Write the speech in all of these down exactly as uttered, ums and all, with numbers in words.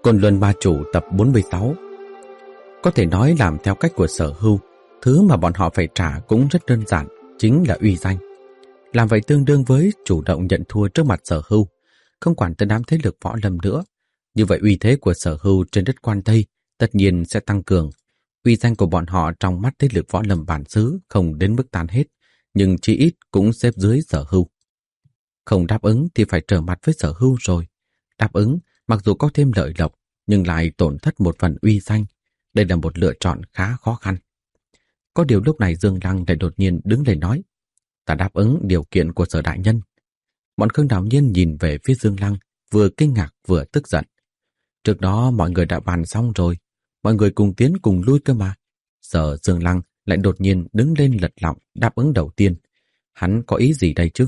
Côn Luân Ma Chủ tập bốn mươi sáu. Có thể nói làm theo cách của Sở Hưu, thứ mà bọn họ phải trả cũng rất đơn giản, chính là uy danh. Làm vậy tương đương với chủ động nhận thua trước mặt Sở Hưu, không quản tới đám thế lực võ lâm nữa. Như vậy uy thế của Sở Hưu trên đất Quan Tây tất nhiên sẽ tăng cường. Uy danh của bọn họ trong mắt thế lực võ lâm bản xứ không đến mức tan hết, nhưng chí ít cũng xếp dưới Sở Hưu. Không đáp ứng thì phải trở mặt với Sở Hưu rồi. Đáp ứng mặc dù có thêm lợi lộc, nhưng lại tổn thất một phần uy danh. Đây là một lựa chọn khá khó khăn. Có điều lúc này Dương Lăng lại đột nhiên đứng lên nói: "Ta đáp ứng điều kiện của Sở đại nhân." Bọn Khương Đào Nhiên nhìn về phía Dương Lăng, vừa kinh ngạc vừa tức giận. Trước đó mọi người đã bàn xong rồi, mọi người cùng tiến cùng lui cơ mà. Sở Dương Lăng lại đột nhiên đứng lên lật lọng đáp ứng đầu tiên. Hắn có ý gì đây chứ?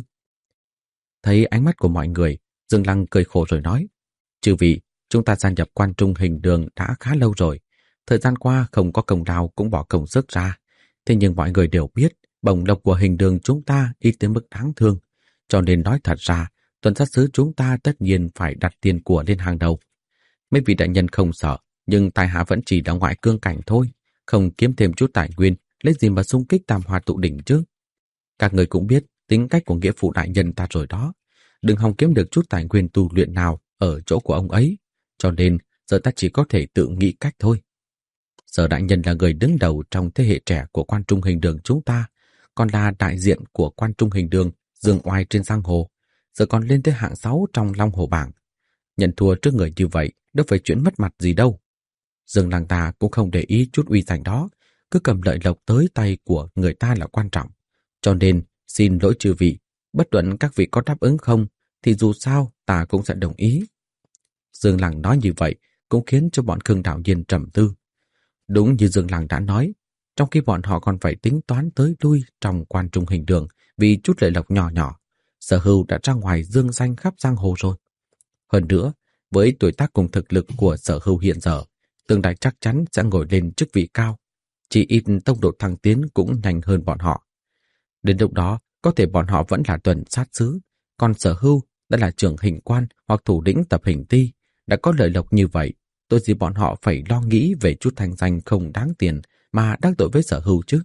Thấy ánh mắt của mọi người, Dương Lăng cười khổ rồi nói: "Chư vị, chúng ta gia nhập Quan Trung Hình Đường đã khá lâu rồi. Thời gian qua không có công lao cũng bỏ công sức ra. Thế nhưng mọi người đều biết bổng lộc của Hình Đường chúng ta ít tới mức đáng thương. Cho nên nói thật ra, tuần sát sứ chúng ta tất nhiên phải đặt tiền của lên hàng đầu. Mấy vị đại nhân không sợ, nhưng tài hạ vẫn chỉ là ngoại cương cảnh thôi. Không kiếm thêm chút tài nguyên, lấy gì mà xung kích Tam Hoa tụ đỉnh chứ? Các người cũng biết tính cách của nghĩa phụ đại nhân ta rồi đó. Đừng hòng kiếm được chút tài nguyên tu luyện nào ở chỗ của ông ấy. Cho nên giờ ta chỉ có thể tự nghĩ cách thôi." Sở đại nhân là người đứng đầu trong thế hệ trẻ của Quan Trung Hình Đường chúng ta, còn là đại diện của Quan Trung Hình Đường dương oai trên giang hồ, giờ còn lên tới hạng sáu trong Long Hồ bảng. Nhận thua trước người như vậy đâu phải chuyện mất mặt gì đâu. Dương Lăng ta cũng không để ý chút uy danh đó, cứ cầm lợi lộc tới tay của người ta là quan trọng. Cho nên xin lỗi chư vị, bất luận các vị có đáp ứng không thì dù sao ta cũng sẽ đồng ý. Dương Lăng nói như vậy cũng khiến cho bọn Khương Đào Nhiên trầm tư. Đúng như Dương Lăng đã nói, trong khi bọn họ còn phải tính toán tới lui trong Quan Trung Hình Đường vì chút lợi lộc nhỏ nhỏ, Sở Hưu đã ra ngoài dương danh khắp giang hồ rồi. Hơn nữa, với tuổi tác cùng thực lực của Sở Hưu hiện giờ, tương lai chắc chắn sẽ ngồi lên chức vị cao, chỉ ít tốc độ thăng tiến cũng nhanh hơn bọn họ. Đến lúc đó, có thể bọn họ vẫn là tuần sát sứ, còn Sở Hưu đã là trưởng hình quan hoặc thủ lĩnh tập hình ti, đã có lợi lộc như vậy, tôi gì bọn họ phải lo nghĩ về chút thanh danh không đáng tiền mà đắc tội với Sở Hưu chứ.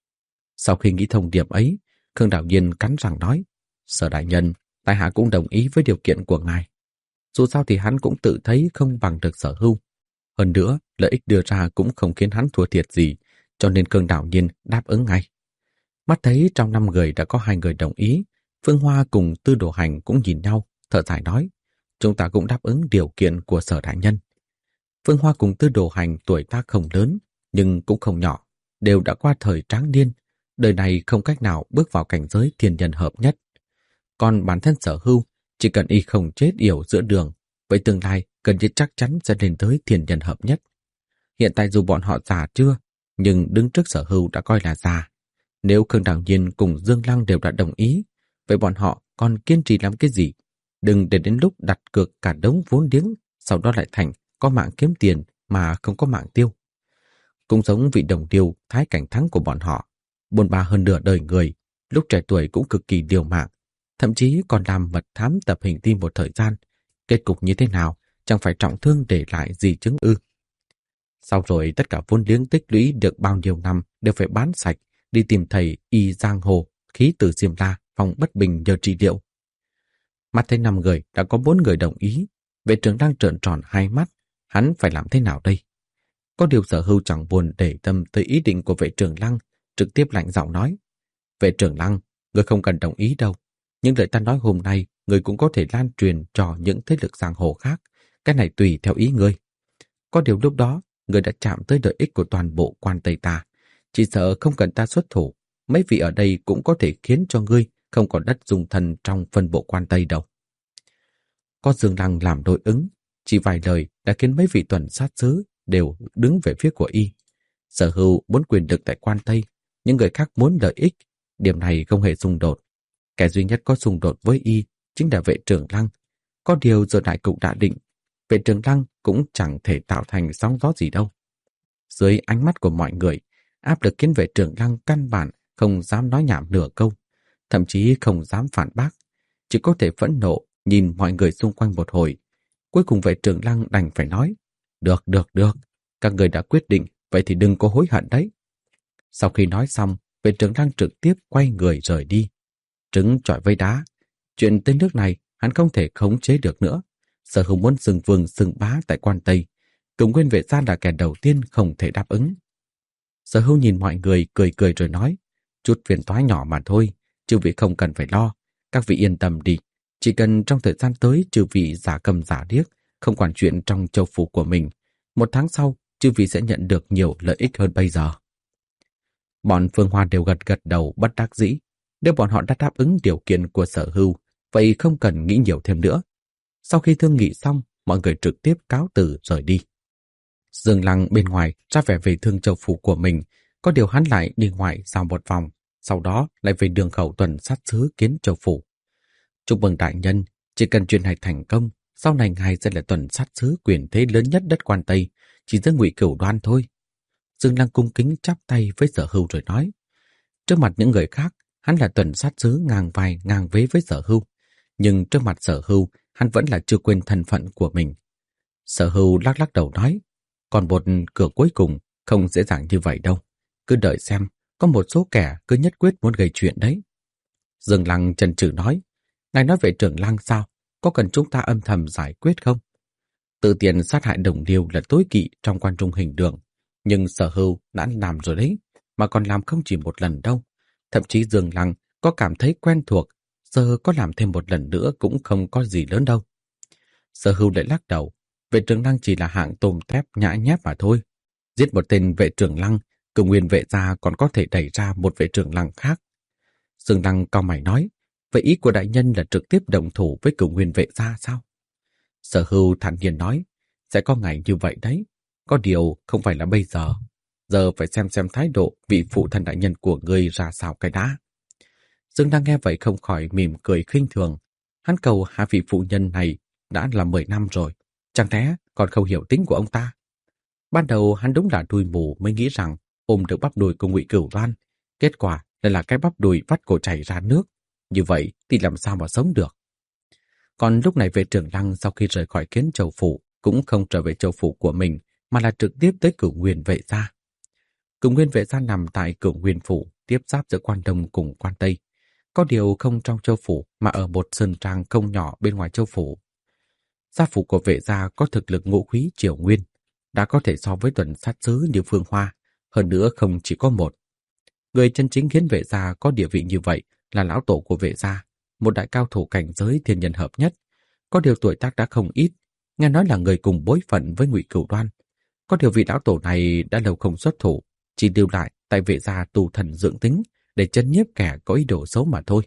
Sau khi nghĩ thông điệp ấy, Khương Đào Nhiên cắn răng nói: "Sở đại nhân, tại hạ cũng đồng ý với điều kiện của ngài. Dù sao thì hắn cũng tự thấy không bằng được Sở Hưu. Hơn nữa, lợi ích đưa ra cũng không khiến hắn thua thiệt gì, cho nên Khương Đào Nhiên đáp ứng ngay." Mắt thấy trong năm người đã có hai người đồng ý, Phương Hoa cùng Tư Đồ Hành cũng nhìn nhau, thở dài nói: "Chúng ta cũng đáp ứng điều kiện của Sở đại nhân." Phương Hoa cùng Tư Đồ Hành tuổi tác không lớn, nhưng cũng không nhỏ, đều đã qua thời tráng niên, đời này không cách nào bước vào cảnh giới thiên nhân hợp nhất. Còn bản thân Sở Hưu, chỉ cần y không chết yểu giữa đường, vậy tương lai gần như chắc chắn sẽ lên tới thiên nhân hợp nhất. Hiện tại dù bọn họ già chưa, nhưng đứng trước Sở Hưu đã coi là già. Nếu Khương Đào Nhiên cùng Dương Lăng đều đã đồng ý, vậy bọn họ còn kiên trì làm cái gì? Đừng để đến lúc đặt cược cả đống vốn liếng, sau đó lại thành có mạng kiếm tiền mà không có mạng tiêu. Cũng giống vị đồng điêu Thái Cảnh Thắng của bọn họ, bôn ba hơn nửa đời người, lúc trẻ tuổi cũng cực kỳ liều mạng, thậm chí còn làm mật thám tập hình tim một thời gian. Kết cục như thế nào, chẳng phải trọng thương để lại gì chứng ư? Sau rồi tất cả vốn liếng tích lũy được bao nhiêu năm đều phải bán sạch, đi tìm thầy y giang hồ, khí từ Diêm La, phòng bất bình nhờ trị liệu. Mắt thấy năm người đã có bốn người đồng ý, Vệ Trường Lăng trợn tròn hai mắt, hắn phải làm thế nào đây? Có điều Sở Hưu chẳng buồn để tâm tới ý định của Vệ Trường Lăng, trực tiếp lạnh giọng nói: "Vệ Trường Lăng, người không cần đồng ý đâu. Những lời ta nói hôm nay, người cũng có thể lan truyền cho những thế lực giang hồ khác. Cái này tùy theo ý ngươi. Có điều lúc đó, người đã chạm tới lợi ích của toàn bộ Quan Tây ta. Chỉ sợ không cần ta xuất thủ, mấy vị ở đây cũng có thể khiến cho ngươi không còn đất dung thân trong phân bộ Quan Tây đâu." Có Dương Lăng làm đối ứng, chỉ vài lời đã khiến mấy vị tuần sát sứ đều đứng về phía của y. Sở Hưu muốn quyền lực tại Quan Tây, những người khác muốn lợi ích, điểm này không hề xung đột. Kẻ duy nhất có xung đột với y chính là Vệ Trường Lăng. Có điều giờ đại cục đã định, Vệ Trường Lăng cũng chẳng thể tạo thành sóng gió gì đâu. Dưới ánh mắt của mọi người, áp lực khiến Vệ Trường Lăng căn bản không dám nói nhảm nửa câu, thậm chí không dám phản bác, chỉ có thể phẫn nộ nhìn mọi người xung quanh một hồi. Cuối cùng vệ trưởng Lăng đành phải nói, được, được, được, các người đã quyết định, vậy thì đừng có hối hận đấy. Sau khi nói xong, vệ trưởng Lăng trực tiếp quay người rời đi. Trứng chọi với đá, chuyện tới nước này hắn không thể khống chế được nữa. Sở Hưu muốn xưng vương xưng bá tại Quan Tây, Cửu Nguyên Vệ Gia là kẻ đầu tiên không thể đáp ứng. Sở Hưu nhìn mọi người cười cười rồi nói, chút phiền toái nhỏ mà thôi, chư vị không cần phải lo, các vị yên tâm đi, chỉ cần trong thời gian tới chư vị giả cầm giả điếc, không quản chuyện trong châu phủ của mình, một tháng sau chư vị sẽ nhận được nhiều lợi ích hơn bây giờ. Bọn Phương Hoa đều gật gật đầu bất đắc dĩ, nếu bọn họ đã đáp ứng điều kiện của Sở Hưu, vậy không cần nghĩ nhiều thêm nữa. Sau khi thương nghị xong, mọi người trực tiếp cáo từ rời đi. Dương Lăng bên ngoài ra vẻ về thương châu phủ của mình, có điều hắn lại đi ngoài sau một vòng, sau đó lại về đường khẩu tuần sát sứ Kiến Châu phủ. Chúc mừng đại nhân, chỉ cần chuyện này thành công, sau này ngài sẽ là tuần sát sứ quyền thế lớn nhất đất Quan Tây, chỉ giữa Ngụy Cửu Đoan thôi. Dương Lăng cung kính chắp tay với Sở Hưu rồi nói, trước mặt những người khác, hắn là tuần sát sứ ngang vai ngang vế với Sở Hưu, nhưng trước mặt Sở Hưu, hắn vẫn là chưa quên thân phận của mình. Sở Hưu lắc lắc đầu nói, còn một cửa cuối cùng không dễ dàng như vậy đâu. Cứ đợi xem, có một số kẻ cứ nhất quyết muốn gây chuyện đấy. Dương Lăng chần chừ nói, ngài nói về trưởng Lăng sao? Có cần chúng ta âm thầm giải quyết không? Tự tiện sát hại đồng liêu là tối kỵ trong Quan Trung Hình Đường, nhưng Sở Hưu đã làm rồi đấy, mà còn làm không chỉ một lần đâu. Thậm chí Dương Lăng có cảm thấy quen thuộc, giờ có làm thêm một lần nữa cũng không có gì lớn đâu. Sở Hưu lại lắc đầu, vệ trưởng Lăng chỉ là hạng tôm tép nhã nhép mà thôi. Giết một tên vệ trưởng Lăng, Cửu Nguyên Vệ Gia còn có thể đẩy ra một vệ trưởng Lăng khác. Dương Lăng cau mày nói, vậy ý của đại nhân là trực tiếp động thủ với Cửu Nguyên Vệ Gia sao? Sở Hưu thản nhiên nói, sẽ có ngày như vậy đấy, có điều không phải là bây giờ. Giờ phải xem xem thái độ vị phụ thân đại nhân của ngươi ra sao cái đã. Dương Lăng nghe vậy không khỏi mỉm cười khinh thường. Hắn cầu hai vị phụ nhân này đã là mười năm rồi, chẳng lẽ còn không hiểu tính của ông ta? Ban đầu hắn đúng là đuôi mù mới nghĩ rằng ôm được bắp đùi của Ngụy Cửu Đoan, kết quả lại là cái bắp đùi vắt cổ chảy ra nước. Như vậy thì làm sao mà sống được? Còn lúc này vệ trưởng Lăng sau khi rời khỏi Kiến Châu phủ cũng không trở về châu phủ của mình, mà là trực tiếp tới Cửu Nguyên Vệ Gia. Cửu Nguyên Vệ Gia nằm tại Cửu Nguyên phủ, tiếp giáp giữa Quan Đông cùng Quan Tây. Có điều không trong châu phủ mà ở một sơn trang không nhỏ bên ngoài châu phủ. Gia phủ của Vệ Gia có thực lực ngũ khí triều nguyên, đã có thể so với tuần sát sứ như Phương Hoa, hơn nữa không chỉ có một. Người chân chính khiến Vệ Gia có địa vị như vậy là lão tổ của Vệ Gia, một đại cao thủ cảnh giới thiên nhân hợp nhất. Có điều tuổi tác đã không ít, nghe nói là người cùng bối phận với Ngụy Cửu Đoan. Có điều vị lão tổ này đã lâu không xuất thủ, chỉ lưu lại tại Vệ Gia tu thần dưỡng tính để chấn nhiếp kẻ có ý đồ xấu mà thôi.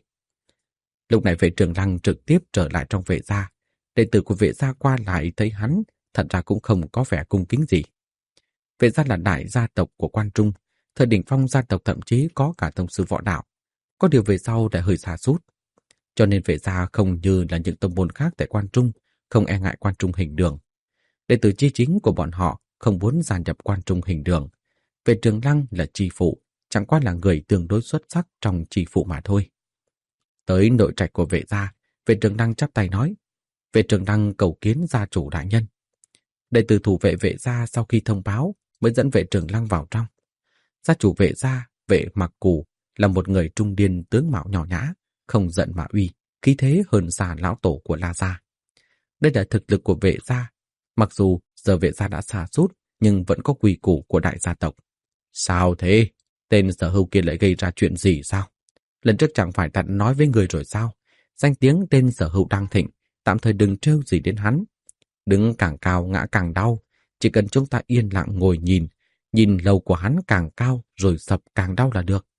Lúc này vệ trưởng Lăng trực tiếp trở lại trong Vệ Gia. Đệ tử của Vệ Gia qua lại thấy hắn, thật ra cũng không có vẻ cung kính gì. Vệ Gia là đại gia tộc của Quan Trung, thời đỉnh phong gia tộc thậm chí có cả tông sư võ đạo. Có điều về sau đã hơi sa sút, cho nên Vệ Gia không như là những tông môn khác tại Quan Trung, không e ngại Quan Trung Hình Đường. Đệ tử chi chính của bọn họ không muốn gia nhập Quan Trung Hình Đường. Vệ trưởng Lăng là chi phụ, chẳng qua là người tương đối xuất sắc trong chi phụ mà thôi. Tới nội trạch của Vệ Gia, vệ trưởng Lăng chắp tay nói, vệ trưởng Lăng cầu kiến gia chủ đại nhân. Đệ tử thủ vệ Vệ Gia sau khi thông báo mới dẫn vệ trưởng Lăng vào trong. Gia chủ Vệ Gia, Vệ Mặc Cù, là một người trung niên tướng mạo nhỏ nhã, không giận mà uy, khí thế hơn xa lão tổ của La Gia. Đây là thực lực của Vệ Gia, mặc dù giờ Vệ Gia đã sa sút nhưng vẫn có quy củ của đại gia tộc. Sao thế? Tên Sở Hưu kia lại gây ra chuyện gì sao? Lần trước chẳng phải đã nói với người rồi sao? Danh tiếng tên Sở Hưu đang thịnh, tạm thời đừng trêu gì đến hắn. Đứng càng cao ngã càng đau, chỉ cần chúng ta yên lặng ngồi nhìn, nhìn lầu của hắn càng cao rồi sập càng đau là được.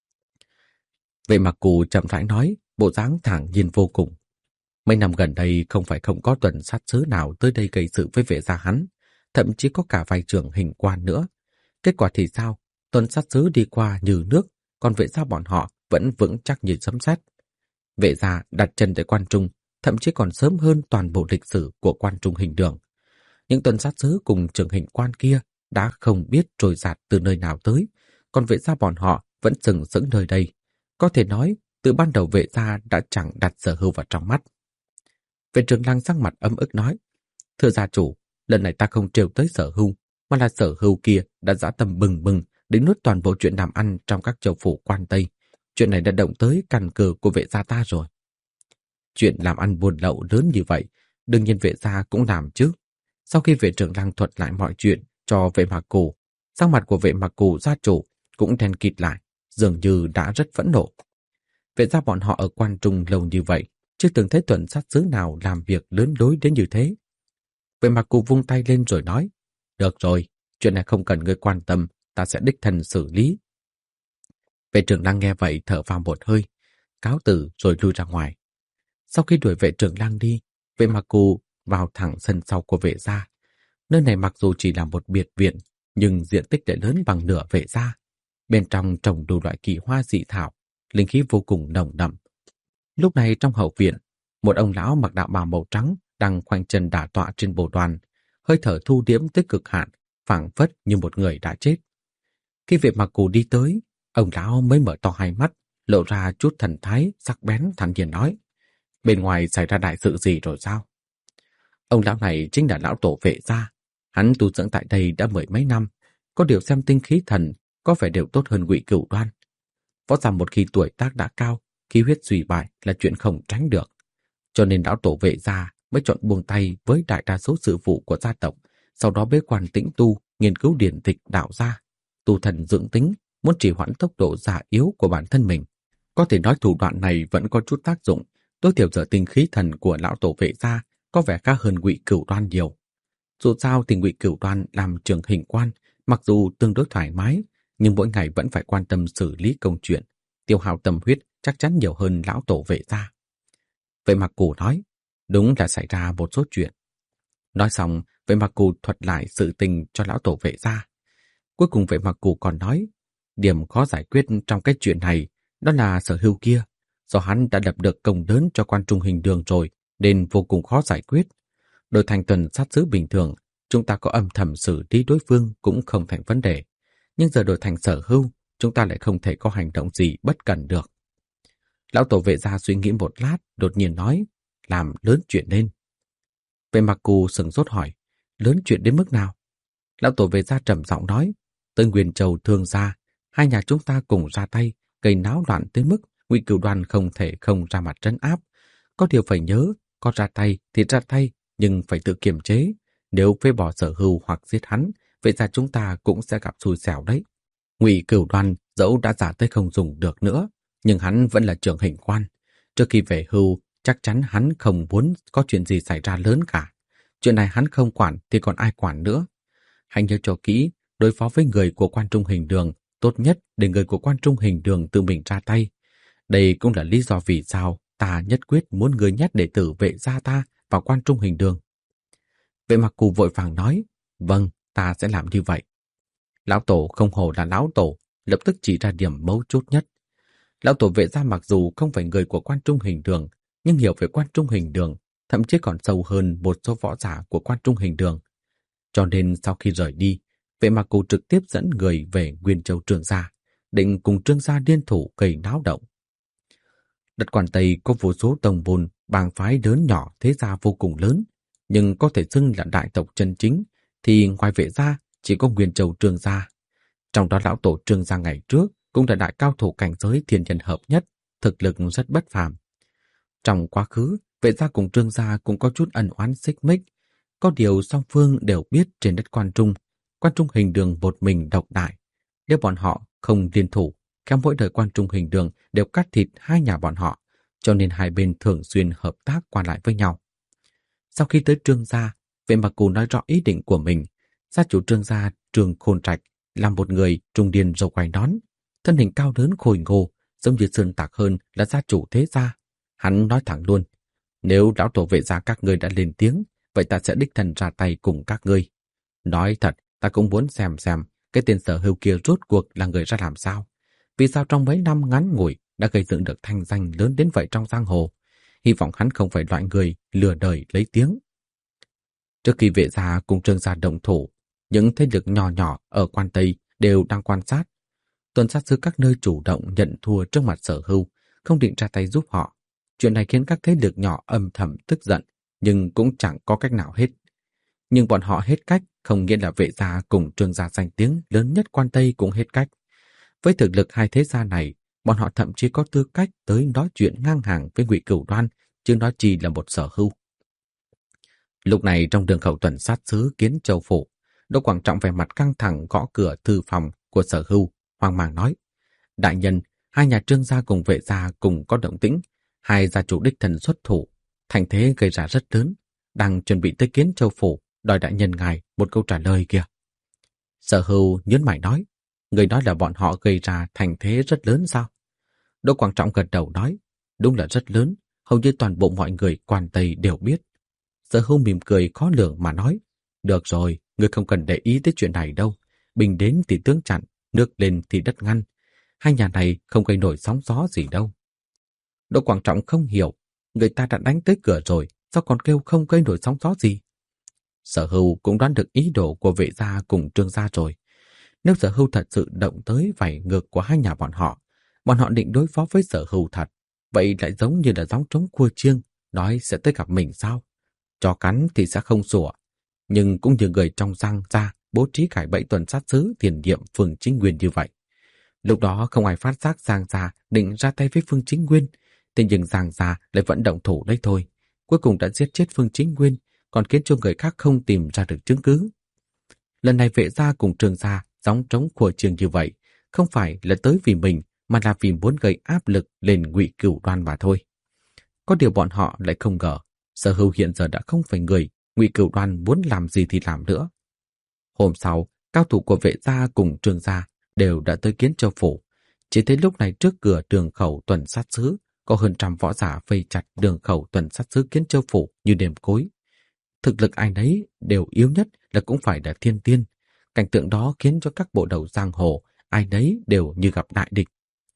Vệ Mặc Cù chậm rãi nói, bộ dáng thản nhiên vô cùng. Mấy năm gần đây không phải không có tuần sát sứ nào tới đây gây sự với Vệ Gia hắn, thậm chí có cả vài trưởng hình quan nữa. Kết quả thì sao? Tuần sát sứ đi qua như nước, còn Vệ Gia bọn họ vẫn vững chắc như sấm sét. Vệ Gia đặt chân tại Quan Trung, thậm chí còn sớm hơn toàn bộ lịch sử của Quan Trung Hình Đường. Những tuần sát sứ cùng trưởng hình quan kia đã không biết trôi giạt từ nơi nào tới, còn Vệ Gia bọn họ vẫn sừng sững nơi đây. Có thể nói, từ ban đầu Vệ Gia đã chẳng đặt Sở Hưu vào trong mắt. Vệ trưởng Lăng sắc mặt ấm ức nói, Thưa gia chủ, lần này ta không trêu tới Sở Hưu, mà là Sở Hưu kia đã dã tâm bừng bừng đến nuốt toàn bộ chuyện làm ăn trong các châu phủ quan Tây. Chuyện này đã động tới căn cơ của vệ gia ta rồi. Chuyện làm ăn buôn lậu lớn như vậy, đương nhiên vệ gia cũng làm chứ. Sau khi vệ trưởng Lăng thuật lại mọi chuyện cho vệ Mạc Cù, sắc mặt của vệ Mạc Cù gia chủ cũng đen kịt lại, dường như đã rất phẫn nộ. Vệ gia bọn họ ở Quan Trung lâu như vậy, chưa từng thấy tuần sát sứ nào làm việc lớn lối đến như thế. Vệ Mạc Cù vung tay lên rồi nói, được rồi, chuyện này không cần ngươi quan tâm, ta sẽ đích thân xử lý. Vệ trưởng Lăng nghe vậy thở vào một hơi, cáo từ rồi lui ra ngoài. Sau khi đuổi vệ trưởng Lăng đi, vệ Mạc Cù vào thẳng sân sau của vệ gia. Nơi này mặc dù chỉ là một biệt viện, nhưng diện tích lại lớn bằng nửa vệ gia. Bên trong trồng đủ loại kỳ hoa dị thảo, linh khí vô cùng nồng đậm. Lúc này trong hậu viện, một ông lão mặc đạo bào màu trắng đang khoanh chân đả tọa trên bồ đoàn, hơi thở thu liễm tới cực hạn, phảng phất như một người đã chết. Khi vệ Mạc Cù đi tới, ông lão mới mở to hai mắt, lộ ra chút thần thái sắc bén thản nhiên nói, bên ngoài xảy ra đại sự gì rồi sao? Ông lão này chính là lão tổ vệ gia. Hắn tu dưỡng tại đây đã mười mấy năm, có điều xem tinh khí thần có vẻ đều tốt hơn Ngụy Cửu Đoan. Võ giả một khi tuổi tác đã cao, khí huyết suy bại là chuyện không tránh được. Cho nên lão tổ vệ gia mới chọn buông tay với đại đa số sự vụ của gia tộc, sau đó bế quan tĩnh tu, nghiên cứu điển tịch đạo gia, tu thần dưỡng tính, muốn trì hoãn tốc độ già yếu của bản thân mình. Có thể nói thủ đoạn này vẫn có chút tác dụng, tối thiểu giờ tinh khí thần của lão tổ vệ gia có vẻ khác hơn Ngụy Cửu Đoan nhiều. Dù sao thì Ngụy Cửu Đoan làm trường hình quan, mặc dù tương đối thoải mái, nhưng mỗi ngày vẫn phải quan tâm xử lý công chuyện, tiêu hao tâm huyết chắc chắn nhiều hơn lão tổ vệ gia. Vệ Mạc Cù nói, đúng là xảy ra một số chuyện. Nói xong, Vệ Mạc Cù thuật lại sự tình cho lão tổ vệ gia. Cuối cùng Vệ Mạc Cù còn nói, điểm khó giải quyết trong cái chuyện này đó là Sở Hưu kia, do hắn đã lập được công lớn cho Quan Trung Hình Đường rồi, nên vô cùng khó giải quyết. Đổi thành tuần sát sứ bình thường, chúng ta có âm thầm xử lý đối phương cũng không thành vấn đề. Nhưng giờ đổi thành Sở Hưu, chúng ta lại không thể có hành động gì bất cần được. Lão tổ vệ gia suy nghĩ một lát, đột nhiên nói, làm lớn chuyện lên. Vệ Mạc Cù sửng sốt hỏi, lớn chuyện đến mức nào? Lão tổ vệ gia trầm giọng nói, tới Nguyên Châu Thương gia, hai nhà chúng ta cùng ra tay, gây náo loạn tới mức Ngụy Cửu Đoan không thể không ra mặt trấn áp. Có điều phải nhớ, có ra tay thì ra tay, nhưng phải tự kiềm chế. Nếu phế bỏ Sở Hưu hoặc giết hắn, vậy ra chúng ta cũng sẽ gặp xui xẻo đấy. Ngụy Cửu Đoan dẫu đã giả tới không dùng được nữa, nhưng hắn vẫn là trưởng hình quan. Trước khi về hưu, chắc chắn hắn không muốn có chuyện gì xảy ra lớn cả. Chuyện này hắn không quản thì còn ai quản nữa. Hãy nhớ cho kỹ, đối phó với người của Quan Trung Hình Đường, tốt nhất để người của Quan Trung Hình Đường tự mình ra tay. Đây cũng là lý do vì sao ta nhất quyết muốn người nhét đệ tử vệ gia ta vào Quan Trung Hình Đường. Vệ Mạc Cù vội vàng nói, vâng, ta sẽ làm như vậy. Lão tổ không hổ là lão tổ, lập tức chỉ ra điểm mấu chốt nhất. Lão tổ vệ gia mặc dù không phải người của Quan Trung Hình Đường, nhưng hiểu về Quan Trung Hình Đường, thậm chí còn sâu hơn một số võ giả của Quan Trung Hình Đường. Cho nên sau khi rời đi, Vệ Mạc Cù trực tiếp dẫn người về Nguyên Châu Trương gia, định cùng Trương gia liên thủ gây náo động. Đất Quan Tây có vô số tông môn, bang phái lớn nhỏ thế gia vô cùng lớn, nhưng có thể xưng là đại tộc chân chính, thì ngoài Vệ gia chỉ có Nguyên Châu Trương gia. Trong đó lão tổ Trương gia ngày trước cũng là đại cao thủ cảnh giới thiên nhân hợp nhất, thực lực rất bất phàm. Trong quá khứ, Vệ gia cùng Trương gia cũng có chút ân oán xích mích, có điều song phương đều biết trên đất Quan Trung, Quan Trung Hình Đường một mình độc đại. Nếu bọn họ không liên thủ, khéo mỗi đời Quan Trung Hình Đường đều cắt thịt hai nhà bọn họ, cho nên hai bên thường xuyên hợp tác qua lại với nhau. Sau khi tới Trương gia, Vệ Mạc Cù nói rõ ý định của mình. Gia chủ Trương gia Trương Khôn Trạch là một người trung niên râu quai nón, thân hình cao lớn khôi ngô, giống như sơn tạc hơn là gia chủ thế gia. Hắn nói thẳng luôn, nếu lão tổ vệ gia các ngươi đã lên tiếng, vậy ta sẽ đích thân ra tay cùng các ngươi. Nói thật, ta cũng muốn xem xem cái tên Sở Hưu kia rốt cuộc là người ra làm sao. Vì sao trong mấy năm ngắn ngủi đã gây dựng được thanh danh lớn đến vậy trong giang hồ. Hy vọng hắn không phải loại người lừa đời lấy tiếng. Trước khi Vệ gia cùng Trương gia động thủ, những thế lực nhỏ nhỏ ở Quan Tây đều đang quan sát. Tuần sát sứ các nơi chủ động nhận thua trước mặt Sở Hưu, không định ra tay giúp họ. Chuyện này khiến các thế lực nhỏ âm thầm tức giận, nhưng cũng chẳng có cách nào hết. Nhưng bọn họ hết cách không nghĩa là Vệ gia cùng Trương gia danh tiếng lớn nhất Quan Tây cũng hết cách. Với thực lực hai thế gia này, bọn họ thậm chí có tư cách tới nói chuyện ngang hàng với Ngụy Cửu Đoan, chứ nói chi là một Sở Hưu. Lúc này trong đường khẩu tuần sát sứ Kiến Châu phủ, Đỗ Quảng Trọng vẻ mặt căng thẳng gõ cửa thư phòng của Sở Hưu, hoang mang nói: "Đại nhân, hai nhà Trương gia cùng Vệ gia cùng có động tĩnh, hai gia chủ đích thân xuất thủ, thành thế gây ra rất lớn, đang chuẩn bị tới Kiến Châu phủ, đòi đại nhân ngài một câu trả lời kìa." Sở Hưu nhớn mày nói: "Người nói là bọn họ gây ra thành thế rất lớn sao?" Đỗ Quảng Trọng gật đầu nói: "Đúng là rất lớn, hầu như toàn bộ mọi người Quan Tây đều biết." Sở Hưu mỉm cười khó lường mà nói: "Được rồi, ngươi không cần để ý tới chuyện này đâu. Bình đến thì tướng chặn, nước lên thì đất ngăn. Hai nhà này không gây nổi sóng gió gì đâu." Đỗ Quảng Trọng không hiểu, người ta đã đánh tới cửa rồi, sao còn kêu không gây nổi sóng gió gì? Sở Hưu cũng đoán được ý đồ của Vệ gia cùng Trương gia rồi. Nếu Sở Hưu thật sự động tới vảy ngược của hai nhà bọn họ, bọn họ định đối phó với Sở Hưu thật, vậy lại giống như là gióng trống cua chiêng, nói sẽ tới gặp mình sao? Cho cắn thì sẽ không sủa, nhưng cũng như người trong Giang gia bố trí cải bẫy tuần sát sứ tiền nhiệm Phương Chính Nguyên như vậy. Lúc đó không ai phát giác Giang gia định ra tay với Phương Chính Nguyên, thế nhưng Giang gia lại vẫn động thủ đấy thôi. Cuối cùng đã giết chết Phương Chính Nguyên, còn khiến cho người khác không tìm ra được chứng cứ. Lần này Vệ gia cùng Trương gia gióng trống của trường như vậy, không phải là tới vì mình, mà là vì muốn gây áp lực lên Ngụy Cửu Đoan mà thôi. Có điều bọn họ lại không ngờ, Sở Hưu hiện giờ đã không phải người Ngụy Cửu Đoan muốn làm gì thì làm nữa. Hôm sau, cao thủ của Vệ gia cùng Trương gia đều đã tới Kiến Châu phủ. Chỉ thấy lúc này trước cửa đường khẩu tuần sát sứ có hơn trăm võ giả vây chặt đường khẩu tuần sát sứ Kiến Châu phủ như đêm cối. Thực lực ai nấy đều yếu nhất là cũng phải là thiên tiên. Cảnh tượng đó khiến cho các bộ đầu giang hồ ai nấy đều như gặp đại địch.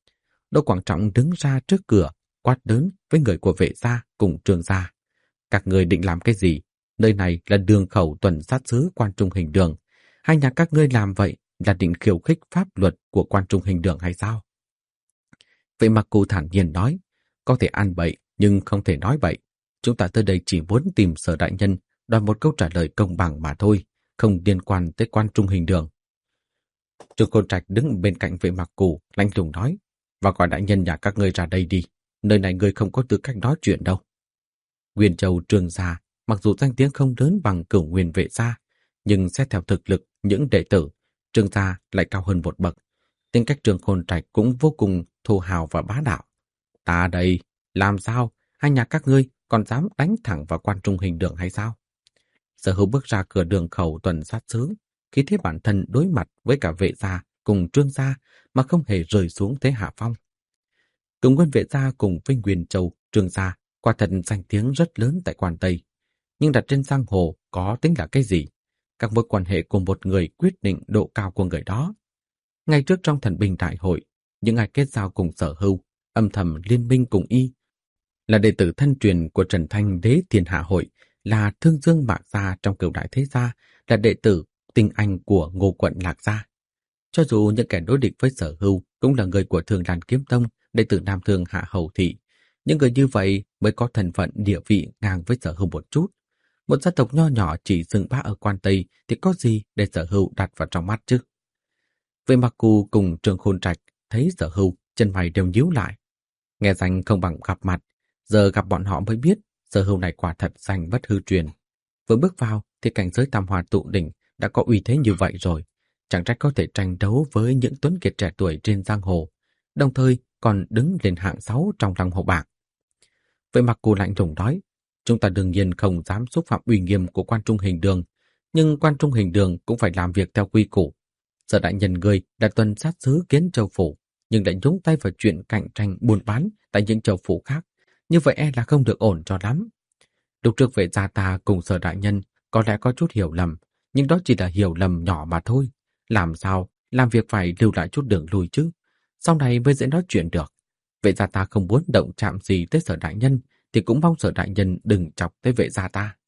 Đỗ Quảng Trọng đứng ra trước cửa, quát lớn với người của Vệ gia cùng Trương gia: "Các người định làm cái gì? Nơi này là đường khẩu tuần sát sứ Quan Trung Hình Đường. Hai nhà các ngươi làm vậy là định khiêu khích pháp luật của Quan Trung Hình Đường hay sao?" Vệ Mặc Cù thản nhiên nói: "Có thể ăn bậy nhưng không thể nói bậy. Chúng ta tới đây chỉ muốn tìm Sở đại nhân đòi một câu trả lời công bằng mà thôi, không liên quan tới Quan Trung Hình Đường." Trương Khôn Trạch đứng bên cạnh Vệ Mặc Cù lạnh lùng nói: "Và gọi đại nhân nhà các ngươi ra đây đi, nơi này ngươi không có tư cách nói chuyện đâu." Nguyên Châu Trương gia mặc dù danh tiếng không lớn bằng Cửu Nguyên Vệ gia, nhưng xét theo thực lực những đệ tử, Trương gia lại cao hơn một bậc. Tính cách Trương Khôn Trạch cũng vô cùng thô hào và bá đạo. "Ta đây, làm sao? Hai nhà các ngươi còn dám đánh thẳng vào Quan Trung Hình Đường hay sao?" Sở Hưu bước ra cửa đường khẩu tuần sát sứ, khí thế bản thân đối mặt với cả Vệ gia cùng Trương gia mà không hề rơi xuống thế hạ phong. Cùng Nguyên Vệ gia cùng với Nguyên Châu Trương gia quả thật danh tiếng rất lớn tại Quan Tây, nhưng đặt trên giang hồ có tính là cái gì? Các mối quan hệ của một người quyết định độ cao của người đó. Ngay trước trong thần binh đại hội, những ai kết giao cùng Sở Hưu, âm thầm liên minh cùng y, là đệ tử thân truyền của Trần Thanh Đế Thiên Hạ Hội, là Thương Dương Mạc gia trong Cửu Đại Thế gia, là đệ tử tinh anh của Ngô Quận Lạc gia. Cho dù những kẻ đối địch với Sở Hưu cũng là người của Thường Đàn Kiếm Tông, đệ tử Nam Thương Hạ Hầu Thị, những người như vậy mới có thân phận địa vị ngang với Sở Hưu một chút. Một gia tộc nho nhỏ chỉ dừng bá ở Quan Tây thì có gì để Sở Hưu đặt vào trong mắt chứ? Vệ Mặc Cù cùng Trương Khôn Trạch thấy Sở Hưu, chân mày đều nhíu lại. Nghe danh không bằng gặp mặt, giờ gặp bọn họ mới biết Sở Hưu này quả thật danh bất hư truyền. Vừa bước vào thì cảnh giới tam hoa tụ đỉnh đã có uy thế như vậy rồi, chẳng trách có thể tranh đấu với những tuấn kiệt trẻ tuổi trên giang hồ, đồng thời còn đứng lên hạng sáu trong lăng hổ bảng. Vệ Mặc Cù lạnh lùng nói: "Chúng ta đương nhiên không dám xúc phạm uy nghiêm của Quan Trung Hình Đường, nhưng Quan Trung Hình Đường cũng phải làm việc theo quy củ. Sở đại nhân ngươi đã tuần sát sứ Kiến Châu phủ, nhưng lại nhúng tay vào chuyện cạnh tranh buôn bán tại những châu phủ khác, như vậy e là không được ổn cho lắm. Lúc trước Vệ gia ta cùng Sở đại nhân có lẽ có chút hiểu lầm, nhưng đó chỉ là hiểu lầm nhỏ mà thôi. Làm sao làm việc phải lưu lại chút đường lui chứ, sau này mới dễ nói chuyện được. Vệ gia ta không muốn động chạm gì tới Sở đại nhân, thì cũng mong Sở đại nhân đừng chọc tới Vệ gia ta."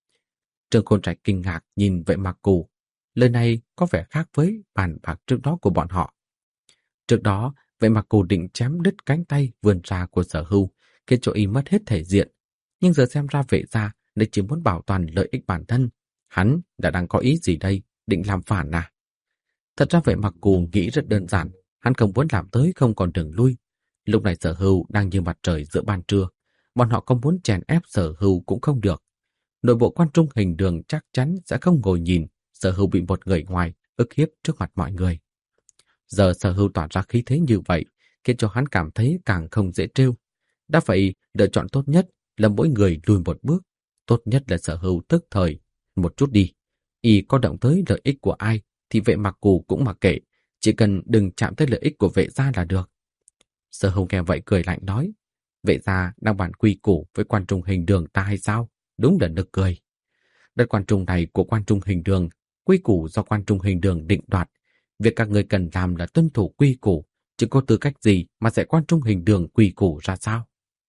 Trương Khôn Trạch kinh ngạc nhìn Vệ Mặc Cù, lời này có vẻ khác với bàn bạc trước đó của bọn họ. Trước đó, Vệ Mặc Cù định chém đứt cánh tay vươn ra của Sở Hưu, khiến cho y mất hết thể diện, nhưng giờ xem ra Vệ gia lại chỉ muốn bảo toàn lợi ích bản thân. Hắn đã đang có ý gì đây, định làm phản à? Thật ra Vệ Mặc Cù nghĩ rất đơn giản, hắn không muốn làm tới không còn đường lui. Lúc này Sở Hưu đang như mặt trời giữa ban trưa, bọn họ không muốn chèn ép Sở Hưu cũng không được. Nội bộ quan trung hình đường chắc chắn sẽ không ngồi nhìn Sở Hưu bị một người ngoài ức hiếp trước mặt mọi người. Giờ Sở Hưu tỏa ra khí thế như vậy, khiến cho hắn cảm thấy càng không dễ trêu. Đã vậy, lựa chọn tốt nhất là mỗi người lùi một bước, tốt nhất là Sở Hưu tức thời một chút đi. Y có động tới lợi ích của ai thì Vệ Mặc Cù cũng mặc kệ, chỉ cần đừng chạm tới lợi ích của Vệ gia là được. Sở Hưu nghe vậy cười lạnh nói, Vệ gia đang bàn quy củ với quan trung hình đường ta hay sao? Đúng là nực cười. Đất quan trung này của quan trung hình đường, quy củ do quan trung hình đường định đoạt. Việc các người cần làm là tuân thủ quy củ, chứ có tư cách gì mà sẽ quan trung hình đường quy củ ra sao?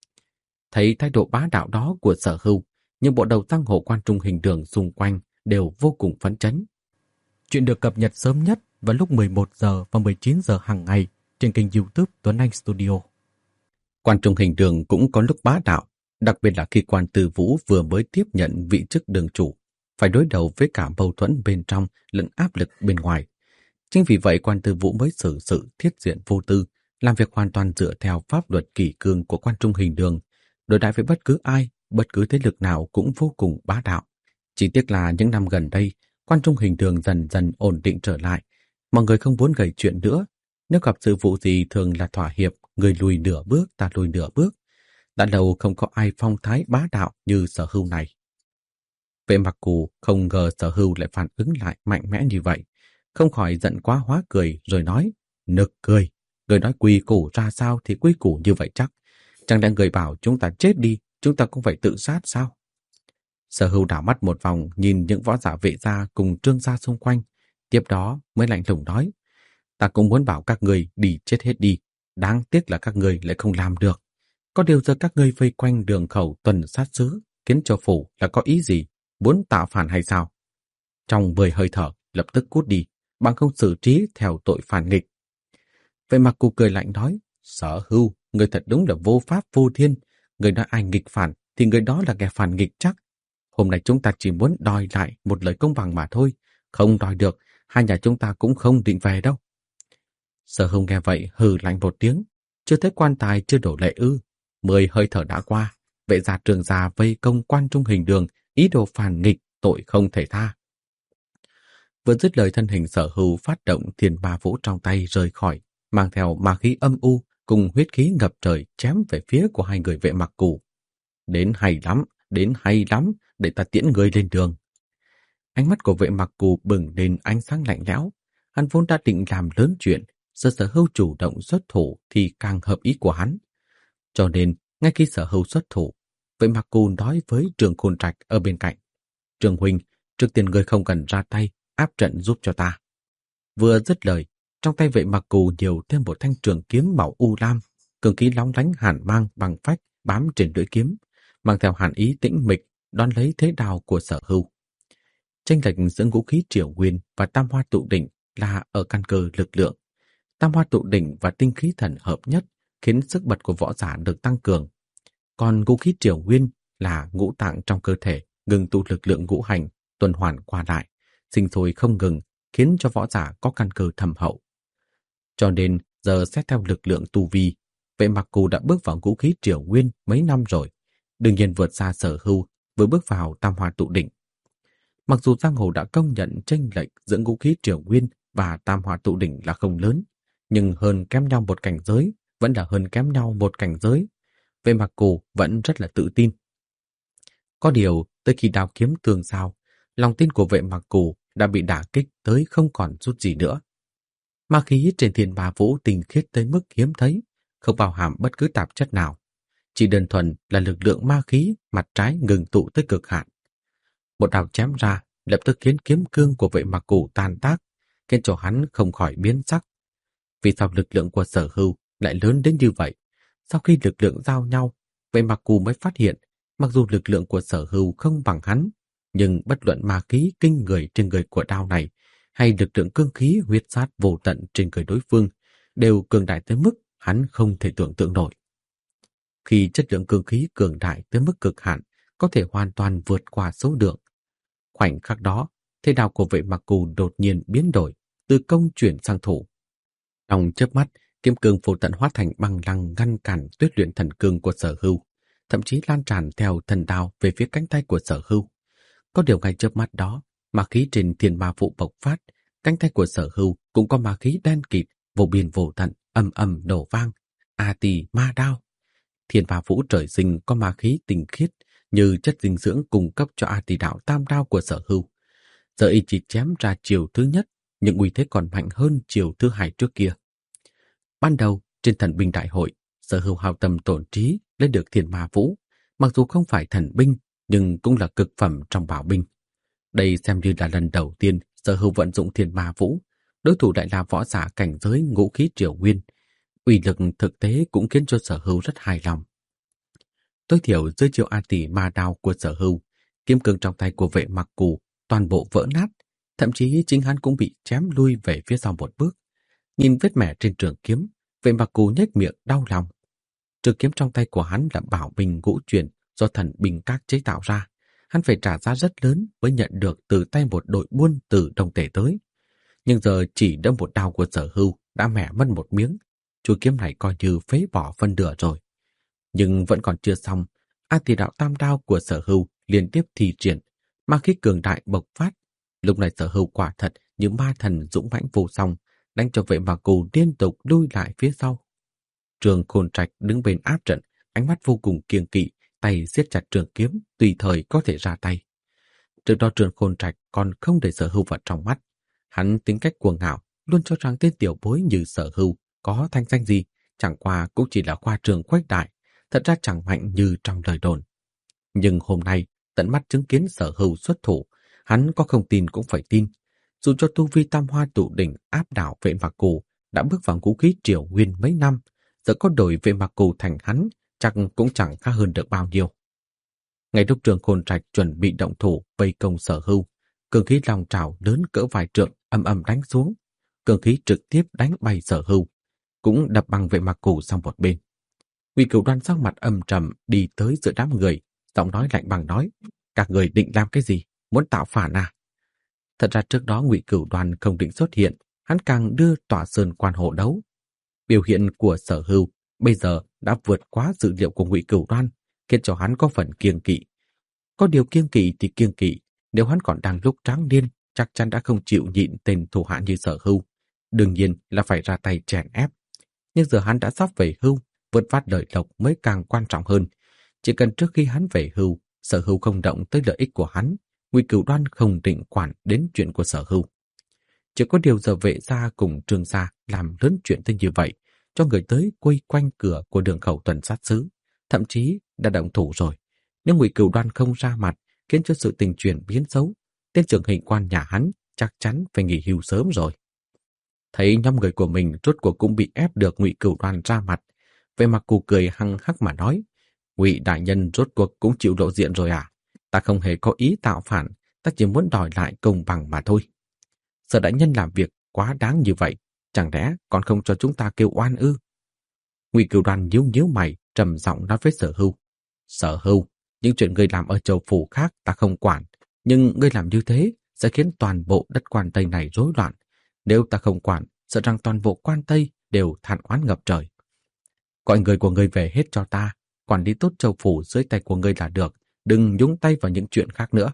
Thấy thái độ bá đạo đó của Sở Hưu, những bộ đầu giang hồ quan trung hình đường xung quanh đều vô cùng phấn chấn. Chuyện được cập nhật sớm nhất vào lúc mười một giờ và mười chín giờ hàng ngày trên kênh YouTube Tuấn Anh Studio. Quan trung hình đường cũng có lúc bá đạo, đặc biệt là khi Quan Tư Vũ vừa mới tiếp nhận vị chức đường chủ, phải đối đầu với cả mâu thuẫn bên trong lẫn áp lực bên ngoài. Chính vì vậy Quan Tư Vũ mới xử sự thiết diện vô tư, làm việc hoàn toàn dựa theo pháp luật kỷ cương của quan trung hình đường, đối đãi với bất cứ ai, bất cứ thế lực nào cũng vô cùng bá đạo. Chỉ tiếc là những năm gần đây, quan trung hình đường dần dần ổn định trở lại, mọi người không muốn gây chuyện nữa. Nếu gặp sự vụ gì thường là thỏa hiệp, người lùi nửa bước ta lùi nửa bước. Đã lâu không có ai phong thái bá đạo như Sở Hưu này. Vệ Mặc Cù không ngờ Sở Hưu lại phản ứng lại mạnh mẽ như vậy, không khỏi giận quá hóa cười rồi nói, nực cười, người nói quy củ ra sao thì quy củ như vậy chắc. Chẳng lẽ người bảo chúng ta chết đi, chúng ta cũng phải tự sát sao? Sở Hưu đảo mắt một vòng nhìn những võ giả Vệ gia cùng Trương gia xung quanh, tiếp đó mới lạnh lùng nói, ta cũng muốn bảo các người đi chết hết đi, đáng tiếc là các người lại không làm được. Có điều giờ các ngươi vây quanh đường khẩu tuần sát xứ, kiến cho phủ là có ý gì, muốn tạo phản hay sao? Trong mười hơi thở, lập tức cút đi, bằng không xử trí theo tội phản nghịch. Vệ Mặc Cù cười lạnh nói, Sở Hưu, người thật đúng là vô pháp vô thiên, người nói ai nghịch phản thì người đó là kẻ phản nghịch chắc. Hôm nay chúng ta chỉ muốn đòi lại một lời công bằng mà thôi, không đòi được, hai nhà chúng ta cũng không định về đâu. Sở Hưu nghe vậy hừ lạnh một tiếng, chưa thấy quan tài chưa đổ lệ ư? Mười hơi thở đã qua, Vệ gia Trương gia vây công quan trung hình đường, ý đồ phản nghịch, tội không thể tha. Vừa dứt lời, thân hình Sở Hưu phát động thiên ba vũ trong tay rời khỏi, mang theo ma khí âm u cùng huyết khí ngập trời chém về phía của hai người Vệ Mặc Cù. Đến hay lắm, đến hay lắm, để ta tiễn người lên đường. Ánh mắt của Vệ Mặc Cù bừng lên ánh sáng lạnh lẽo. Hắn vốn đã định làm lớn chuyện, giờ Sở Hưu chủ động xuất thủ thì càng hợp ý của hắn. Cho nên, ngay khi Sở Hưu xuất thủ, Vệ Mặc Cù nói với Trường Khôn Trạch ở bên cạnh, Trường huynh, trước tiên ngươi không cần ra tay, áp trận giúp cho ta. Vừa dứt lời, trong tay Vệ Mặc Cù nhiều thêm một thanh trường kiếm màu u lam, cường khí lóng lánh hàn mang bằng phách bám trên lưỡi kiếm, mang theo hàn ý tĩnh mịch đón lấy thế đao của Sở Hưu. Chênh lệch giữa ngũ khí triều nguyên và tam hoa tụ đỉnh là ở căn cơ lực lượng. Tam hoa tụ đỉnh và tinh khí thần hợp nhất khiến sức bật của võ giả được tăng cường. Còn ngũ khí triều nguyên là ngũ tạng trong cơ thể ngừng tụ lực lượng ngũ hành tuần hoàn qua lại, sinh sôi không ngừng, khiến cho võ giả có căn cơ thâm hậu. Cho nên giờ xét theo lực lượng tu vi, Vệ Mặc Cù đã bước vào ngũ khí triều nguyên mấy năm rồi, đương nhiên vượt xa Sở Hưu vừa bước vào tam hoa tụ đỉnh. Mặc dù giang hồ đã công nhận chênh lệch giữa ngũ khí triều nguyên và tam hoa tụ đỉnh là không lớn, nhưng hơn kém nhau một cảnh giới vẫn là hơn kém nhau một cảnh giới. Vệ Mặc Cù vẫn rất là tự tin. Có điều, tới khi đao kiếm tương giao, lòng tin của Vệ Mặc Cù đã bị đả kích tới không còn chút gì nữa. Ma khí trên thiên ba vũ tinh khiết tới mức hiếm thấy, không bao hàm bất cứ tạp chất nào. Chỉ đơn thuần là lực lượng ma khí mặt trái ngừng tụ tới cực hạn. Một đao chém ra, lập tức khiến kiếm cương của Vệ Mặc Cù tan tác, khiến cho hắn không khỏi biến sắc. Vì sao lực lượng của Sở Hưu lại lớn đến như vậy? Sau khi lực lượng giao nhau, Vệ Mặc Cù mới phát hiện, mặc dù lực lượng của Sở Hưu không bằng hắn, nhưng bất luận ma khí kinh người trên người của đao này hay lực lượng cương khí huyết sát vô tận trên người đối phương đều cường đại tới mức hắn không thể tưởng tượng nổi. Khi chất lượng cương khí cường đại tới mức cực hạn, có thể hoàn toàn vượt qua số lượng. Khoảnh khắc đó, thế đao của Vệ Mặc Cù đột nhiên biến đổi, từ công chuyển sang thủ. Trong chớp mắt, kiếm cương vô tận hóa thành băng lăng ngăn cản tuyết luyện thần cương của Sở Hưu, thậm chí lan tràn theo thần đao về phía cánh tay của Sở Hưu. Có điều ngay chớp mắt đó, ma khí trên thiên ma vụ bộc phát, cánh tay của Sở Hưu cũng có ma khí đen kịt, vô biên vô tận, ầm ầm nổ vang. A Tỳ ma đao. Thiên ma vũ trời sinh có ma khí tinh khiết, như chất dinh dưỡng cung cấp cho A Tỳ đạo tam đao của Sở Hưu. Giờ y chỉ chém ra chiều thứ nhất, nhưng uy thế còn mạnh hơn chiều thứ hai trước kia. Ban đầu, trên thần binh đại hội, Sở Hưu hao tâm tổn trí lấy được thiên ma vũ, mặc dù không phải thần binh, nhưng cũng là cực phẩm trong bảo binh. Đây xem như là lần đầu tiên Sở Hưu vận dụng thiên ma vũ, đối thủ lại là võ giả cảnh giới ngũ khí triều nguyên. Uy lực thực tế cũng khiến cho Sở Hưu rất hài lòng. Tối thiểu dưới chiều A Tỳ ma đao của Sở Hưu, kiếm cương trong tay của Vệ Mặc Cù toàn bộ vỡ nát, thậm chí chính hắn cũng bị chém lui về phía sau một bước. Nhìn vết mẻ trên trường kiếm, Vệ Mặc Cù nhếch miệng đau lòng. Trường kiếm trong tay của hắn là bảo binh ngũ truyền do thần binh các chế tạo ra. Hắn phải trả giá rất lớn mới nhận được từ tay một đội buôn từ Đông Tề tới. Nhưng giờ chỉ đâm một đao của Sở Hưu đã mẻ mất một miếng. Chuôi kiếm này coi như phế bỏ phân nửa rồi. Nhưng vẫn còn chưa xong, A Tỳ đạo tam đao của Sở Hưu liên tiếp thi triển, ma khí cường đại bộc phát. Lúc này Sở Hưu quả thật như ma thần dũng mãnh vô song, đánh cho Vệ Mặc Cù liên tục lui lại phía sau. Trường Khôn Trạch đứng bên áp trận, ánh mắt vô cùng kiêng kỵ, tay siết chặt trường kiếm, tùy thời có thể ra tay. Trước đó Trường Khôn Trạch còn không để Sở Hưu vào trong mắt. Hắn tính cách cuồng ngạo, luôn cho rằng tên tiểu bối như Sở Hưu có thanh danh gì, chẳng qua cũng chỉ là khoa trường khuếch đại, thật ra chẳng mạnh như trong lời đồn. Nhưng hôm nay, tận mắt chứng kiến Sở Hưu xuất thủ, hắn có không tin cũng phải tin. Dù cho tu vi tam hoa tụ đỉnh áp đảo Vệ Mặc Cù đã bước vào ngũ khí triều nguyên mấy năm, giờ có đổi Vệ Mặc Cù thành hắn, chắc cũng chẳng khá hơn được bao nhiêu. Ngay lúc Trường Khôn Trạch chuẩn bị động thủ vây công Sở Hưu, cường khí lòng trào lớn cỡ vài trượng ầm ầm đánh xuống, cường khí trực tiếp đánh bay Sở Hưu, cũng đập bằng Vệ Mặc Cù sang một bên. Ngụy Cửu Đoan sắc mặt âm trầm đi tới giữa đám người, giọng nói lạnh bằng nói: "Các người định làm cái gì? Muốn tạo phản à?" Thật ra trước đó Ngụy Cửu Đoan không định xuất hiện, hắn càng đưa Tỏa Sơn quan hộ đấu. Biểu hiện của Sở Hưu bây giờ đã vượt quá dự liệu của Ngụy Cửu Đoan, khiến cho hắn có phần kiêng kỵ. Có điều kiêng kỵ thì kiêng kỵ, nếu hắn còn đang lúc tráng niên, chắc chắn đã không chịu nhịn tên thủ hạ như Sở Hưu, đương nhiên là phải ra tay chèn ép. Nhưng giờ hắn đã sắp về hưu, vượt vát lợi lộc mới càng quan trọng hơn. Chỉ cần trước khi hắn về hưu, Sở Hưu không động tới lợi ích của hắn, Ngụy Cửu Đoan không định quản đến chuyện của Sở Hưu. Chỉ có điều giờ Vệ gia cùng Trương gia làm lớn chuyện tới như vậy, cho người tới quây quanh cửa của đường khẩu tuần sát sứ, thậm chí đã động thủ rồi. Nếu Ngụy Cửu Đoan không ra mặt, khiến cho sự tình chuyển biến xấu, tên trưởng hình quan nhà hắn chắc chắn phải nghỉ hưu sớm rồi. Thấy nhóm người của mình rốt cuộc cũng bị ép được Ngụy Cửu Đoan ra mặt, Vệ Mặc Cù cười hăng hắc mà nói: "Ngụy đại nhân rốt cuộc cũng chịu lộ diện rồi à? Ta không hề có ý tạo phản, ta chỉ muốn đòi lại công bằng mà thôi." Sở đại nhân làm việc quá đáng như vậy, chẳng lẽ còn không cho chúng ta kêu oan ư? Ngụy Cửu Đoan nhíu nhíu mày, trầm giọng nói với Sở Hưu: "Sở Hưu, những chuyện ngươi làm ở châu phủ khác ta không quản, nhưng ngươi làm như thế sẽ khiến toàn bộ đất Quan Tây này rối loạn. Nếu ta không quản, sợ rằng toàn bộ Quan Tây đều than oán ngập trời. Gọi người của ngươi về hết cho ta, quản lý tốt châu phủ dưới tay của ngươi là được, đừng nhúng tay vào những chuyện khác nữa."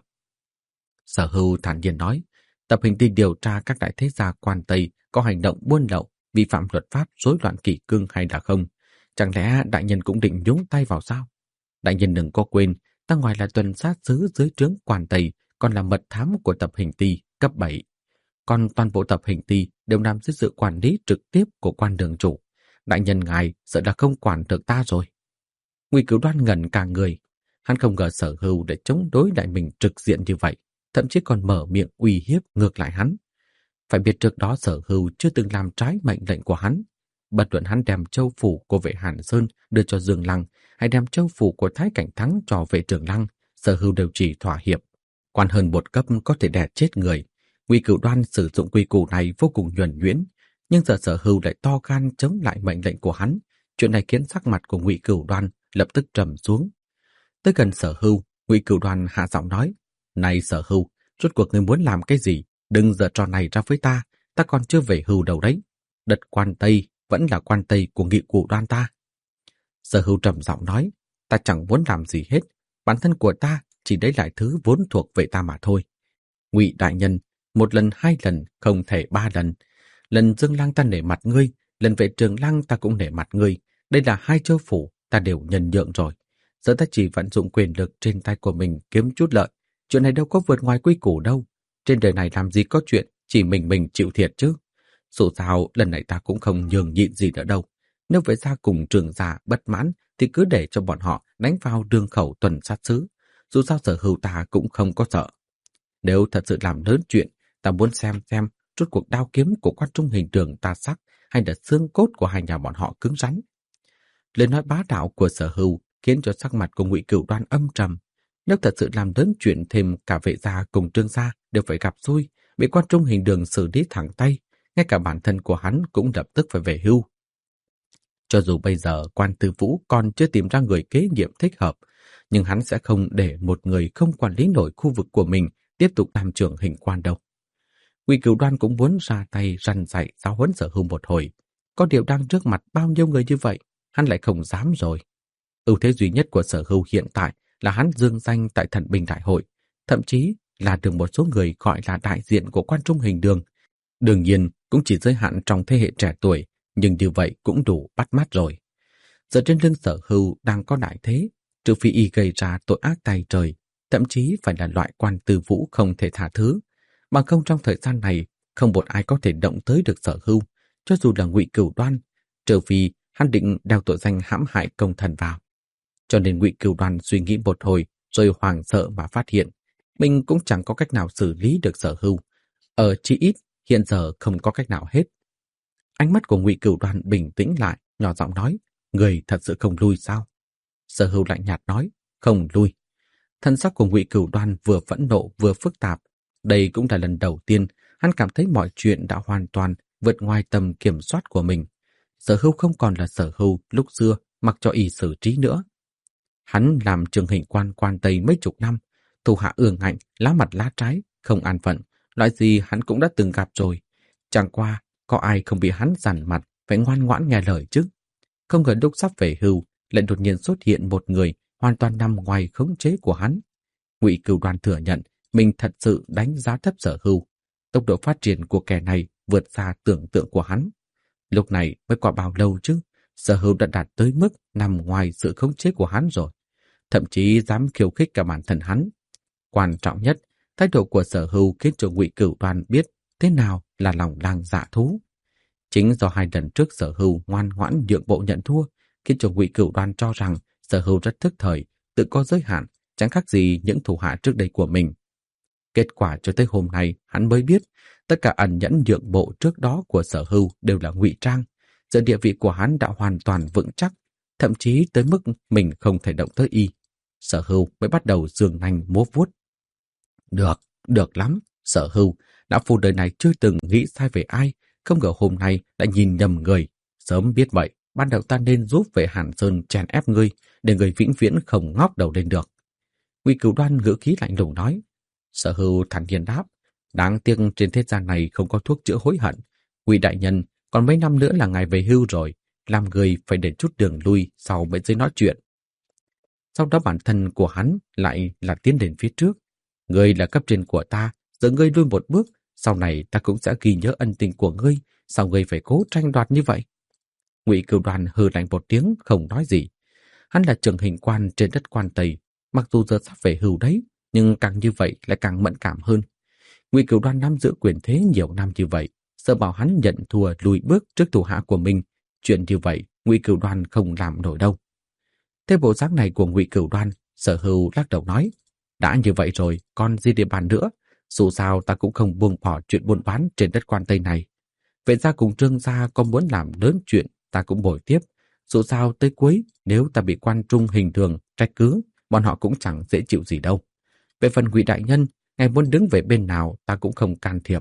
Sở Hưu thản nhiên nói: "Tập hình ti điều tra các đại thế gia Quan Tây có hành động buôn lậu, vi phạm luật pháp, rối loạn kỷ cương hay là không? Chẳng lẽ đại nhân cũng định nhúng tay vào sao? Đại nhân đừng có quên, ta ngoài là tuần sát sứ dưới trướng Quan Tây, còn là mật thám của tập hình ti cấp bảy. Còn toàn bộ tập hình ti đều nằm dưới sự quản lý trực tiếp của quan đường chủ. Đại nhân ngài sợ là không quản được ta rồi." Ngụy Cửu Đoan ngẩn cả người. Hắn không ngờ Sở Hưu để chống đối lại mình trực diện như vậy, thậm chí còn mở miệng uy hiếp ngược lại hắn. Phải biết trước đó Sở Hưu chưa từng làm trái mệnh lệnh của hắn. Bất luận hắn đem châu phủ của Vệ Hàn Sơn đưa cho Dương Lăng, hay đem châu phủ của Thái Cảnh Thắng cho Vệ Trường Lăng, Sở Hưu đều chỉ thỏa hiệp. Quan hơn một cấp có thể đè chết người. Ngụy Cửu Đoan sử dụng quy củ này vô cùng nhuần nhuyễn, nhưng giờ Sở Hưu lại to gan chống lại mệnh lệnh của hắn. Chuyện này khiến sắc mặt của Ngụy Cửu Đoan lập tức trầm xuống. Tới gần Sở Hưu, Ngụy Cửu Đoan hạ giọng nói: "Này Sở Hưu, Rốt cuộc ngươi muốn làm cái gì? Đừng giở trò này ra với ta, ta còn chưa về hưu đâu đấy. Đất Quan Tây vẫn là Quan Tây của Nghị Cụ Đoan ta. Sở Hưu trầm giọng nói, ta chẳng muốn làm gì hết, bản thân của ta chỉ lấy lại thứ vốn thuộc về ta mà thôi. Ngụy đại nhân, một lần hai lần, không thể ba lần. Lần Dương Lăng ta nể mặt ngươi, lần về Trường Lăng ta cũng nể mặt ngươi. Đây là hai châu phủ, ta đều nhân nhượng rồi. Giờ ta chỉ vận dụng quyền lực trên tay của mình kiếm chút lợi. Chuyện này đâu có vượt ngoài quy củ đâu. Trên đời này làm gì có chuyện chỉ mình mình chịu thiệt chứ. Dù sao lần này ta cũng không nhường nhịn gì nữa đâu. Nếu phải ra cùng Trường Gia bất mãn thì cứ để cho bọn họ đánh vào đường khẩu tuần sát xứ. Dù sao Sở Hưu ta cũng không có sợ. Nếu thật sự làm lớn chuyện, ta muốn xem xem rốt cuộc đao kiếm của Quan Trung Hình Đường ta sắc hay là xương cốt của hai nhà bọn họ cứng rắn. Lời nói bá đạo của Sở Hưu khiến cho sắc mặt của Ngụy Cửu Đoan âm trầm. Nếu thật sự làm lớn chuyện, thêm cả Vệ gia cùng Trương gia đều phải gặp xui, bị Quan Trung Hình Đường xử lý thẳng tay, ngay cả bản thân của hắn cũng lập tức phải về hưu. Cho dù bây giờ Quan Tư Vũ còn chưa tìm ra người kế nhiệm thích hợp, nhưng hắn sẽ không để một người không quản lý nổi khu vực của mình tiếp tục làm trưởng Hình Quan đâu. Ngụy Cửu Đoan cũng muốn ra tay răn dạy giáo huấn Sở Hưu một hồi. Có điều đang trước mặt bao nhiêu người như vậy, hắn lại không dám rồi. Ưu thế duy nhất của Sở Hưu hiện tại là hắn dương danh tại Thần Binh Đại hội, thậm chí là được một số người gọi là đại diện của Quan Trung Hình Đường. Đương nhiên cũng chỉ giới hạn trong thế hệ trẻ tuổi, nhưng như vậy cũng đủ bắt mắt rồi. Giờ trên lưng Sở Hưu đang có đại thế, trừ phi y gây ra tội ác tày trời, thậm chí phải là loại Quan Tư Vũ không thể tha thứ. Bằng không trong thời gian này, không một ai có thể động tới được Sở Hưu, cho dù là Ngụy Cửu Đoan, trừ phi hắn định đeo tội danh hãm hại công thần vào. Cho nên Ngụy Cửu Đoan suy nghĩ một hồi, rồi hoảng sợ mà phát hiện mình cũng chẳng có cách nào xử lý được Sở Hưu. Ở chí ít hiện giờ không có cách nào hết. Ánh mắt của Ngụy Cửu Đoan bình tĩnh lại, nhỏ giọng nói, người thật sự không lui sao? Sở Hưu lạnh nhạt nói, không lui. Thân sắc của Ngụy Cửu Đoan vừa phẫn nộ vừa phức tạp. Đây cũng là lần đầu tiên hắn cảm thấy mọi chuyện đã hoàn toàn vượt ngoài tầm kiểm soát của mình. Sở Hưu không còn là Sở Hưu lúc xưa mặc cho y xử trí nữa. Hắn làm trường Hình Quan Quan Tây mấy chục năm, thủ hạ ương ngạnh, lá mặt lá trái, không an phận, loại gì hắn cũng đã từng gặp rồi. Chẳng qua, có ai không bị hắn dằn mặt, phải ngoan ngoãn nghe lời chứ. Không ngờ lúc sắp về hưu, lại đột nhiên xuất hiện một người hoàn toàn nằm ngoài khống chế của hắn. Ngụy Cửu Đoan thừa nhận mình thật sự đánh giá thấp Sở Hưu. Tốc độ phát triển của kẻ này vượt xa tưởng tượng của hắn. Lúc này mới qua bao lâu chứ, Sở Hưu đã đạt tới mức nằm ngoài sự khống chế của hắn rồi. Thậm chí dám khiêu khích cả bản thân hắn. Quan trọng nhất, thái độ của Sở Hưu khiến cho Ngụy Cửu Đoan biết thế nào là lòng lang dạ thú. Chính do hai lần trước Sở Hưu ngoan ngoãn nhượng bộ nhận thua, khiến cho Ngụy Cửu Đoan cho rằng Sở Hưu rất thức thời, tự có giới hạn, chẳng khác gì những thủ hạ trước đây của mình. Kết quả cho tới hôm nay hắn mới biết, tất cả ẩn nhẫn nhượng bộ trước đó của Sở Hưu đều là ngụy trang. Giờ địa vị của hắn đã hoàn toàn vững chắc, thậm chí tới mức mình không thể động tới y. Sở Hưu mới bắt đầu giương nanh múa vuốt. Được, được lắm, Sở Hưu, đã phu đời này chưa từng nghĩ sai về ai, không ngờ hôm nay đã nhìn nhầm người. Sớm biết vậy, ban đầu ta nên giúp về Hàn Sơn chèn ép ngươi, để người vĩnh viễn không ngóc đầu lên được. Ngụy Cửu Đoan ngữ khí lạnh lùng nói. Sở Hưu thản nhiên đáp, đáng tiếc trên thế gian này không có thuốc chữa hối hận. Ngụy đại nhân, còn mấy năm nữa là ngài về hưu rồi, làm người phải để chút đường lui sau mới dễ nói chuyện. Sau đó bản thân của hắn lại là tiến đến phía trước. Ngươi là cấp trên của ta, giờ ngươi lui một bước, sau này ta cũng sẽ ghi nhớ ân tình của ngươi, sao ngươi phải cố tranh đoạt như vậy? Ngụy Cửu Đoan hừ lạnh một tiếng, không nói gì. Hắn là trưởng Hình Quan trên đất Quan Tây, mặc dù giờ sắp về hưu đấy, nhưng càng như vậy lại càng mẫn cảm hơn. Ngụy Cửu Đoan nắm giữ quyền thế nhiều năm như vậy, sợ bảo hắn nhận thua lùi bước trước thủ hạ của mình, chuyện như vậy Ngụy Cửu Đoan không làm nổi đâu. Thế bộ dáng này của Ngụy Cửu Đoan, Sở Hưu lắc đầu nói, đã như vậy rồi, còn gì để bàn nữa, dù sao ta cũng không buông bỏ chuyện buôn bán trên đất Quan Tây này. Vệ gia cùng Trương gia có muốn làm lớn chuyện, ta cũng bồi tiếp, dù sao tới cuối, nếu ta bị Quan Trung Hình Đường trách cứ, bọn họ cũng chẳng dễ chịu gì đâu. Về phần Ngụy đại nhân, ngài muốn đứng về bên nào ta cũng không can thiệp.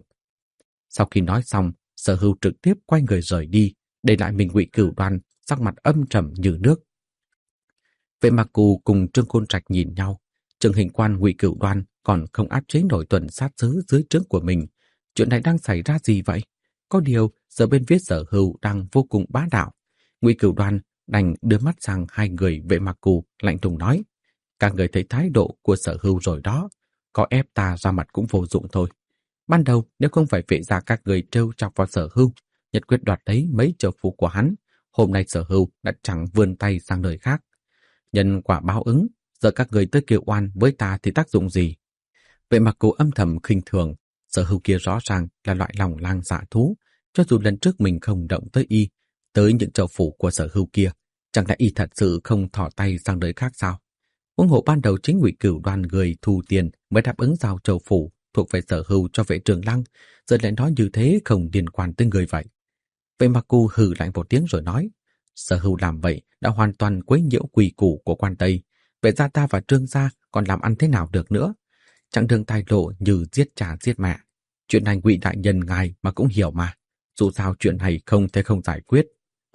Sau khi nói xong, Sở Hưu trực tiếp quay người rời đi, để lại mình Ngụy Cửu Đoan sắc mặt âm trầm như nước. Vệ Mặc Cù cùng Trương Côn Trạch nhìn nhau, trưởng Hình Quan Ngụy Cửu Đoan còn không áp chế nổi tuần sát sứ dưới trướng của mình. Chuyện này đang xảy ra gì vậy? Có điều, giờ bên phía Sở Hưu đang vô cùng bá đạo. Ngụy Cửu Đoan đành đưa mắt sang hai người Vệ Mặc Cù, lạnh lùng nói: các người thấy thái độ của Sở Hưu rồi đó, có ép ta ra mặt cũng vô dụng thôi. Ban đầu nếu không phải Vệ gia các người trêu chọc vào Sở Hưu, nhất quyết đoạt lấy mấy châu phủ của hắn, hôm nay Sở Hưu đã chẳng vươn tay sang nơi khác. Nhân quả báo ứng, giờ các người tới kêu oan với ta thì tác dụng gì? Vệ Mặc Cù âm thầm khinh thường, Sở Hưu kia rõ ràng là loại lòng lang dạ thú, cho dù lần trước mình không động tới y, tới những châu phủ của Sở Hưu kia, chẳng lẽ y thật sự không thò tay sang nơi khác sao? Huống hộ ban đầu chính Ngụy Cửu Đoan người thu tiền mới đáp ứng giao châu phủ thuộc về Sở Hưu cho Vệ Trường Lăng, giờ lại nói như thế không liên quan tới người vậy. Vệ Mặc Cù hừ lạnh một tiếng rồi nói: Sở Hưu làm vậy đã hoàn toàn quấy nhiễu quy củ của quan Tây, Vệ gia ta và Trương gia còn làm ăn thế nào được nữa? Chẳng đường tài lộ như giết cha giết mẹ. Chuyện này Ngụy đại nhân ngài mà cũng hiểu mà, dù sao chuyện này không thể không giải quyết.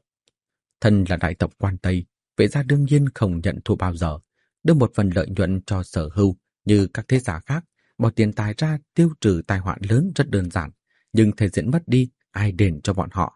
Thân là đại tộc quan Tây, Vệ gia đương nhiên không nhận thua bao giờ, đưa một phần lợi nhuận cho Sở Hưu như các thế gia khác, bỏ tiền tài ra tiêu trừ tai họa lớn rất đơn giản, nhưng thể diện mất đi, ai đền cho bọn họ?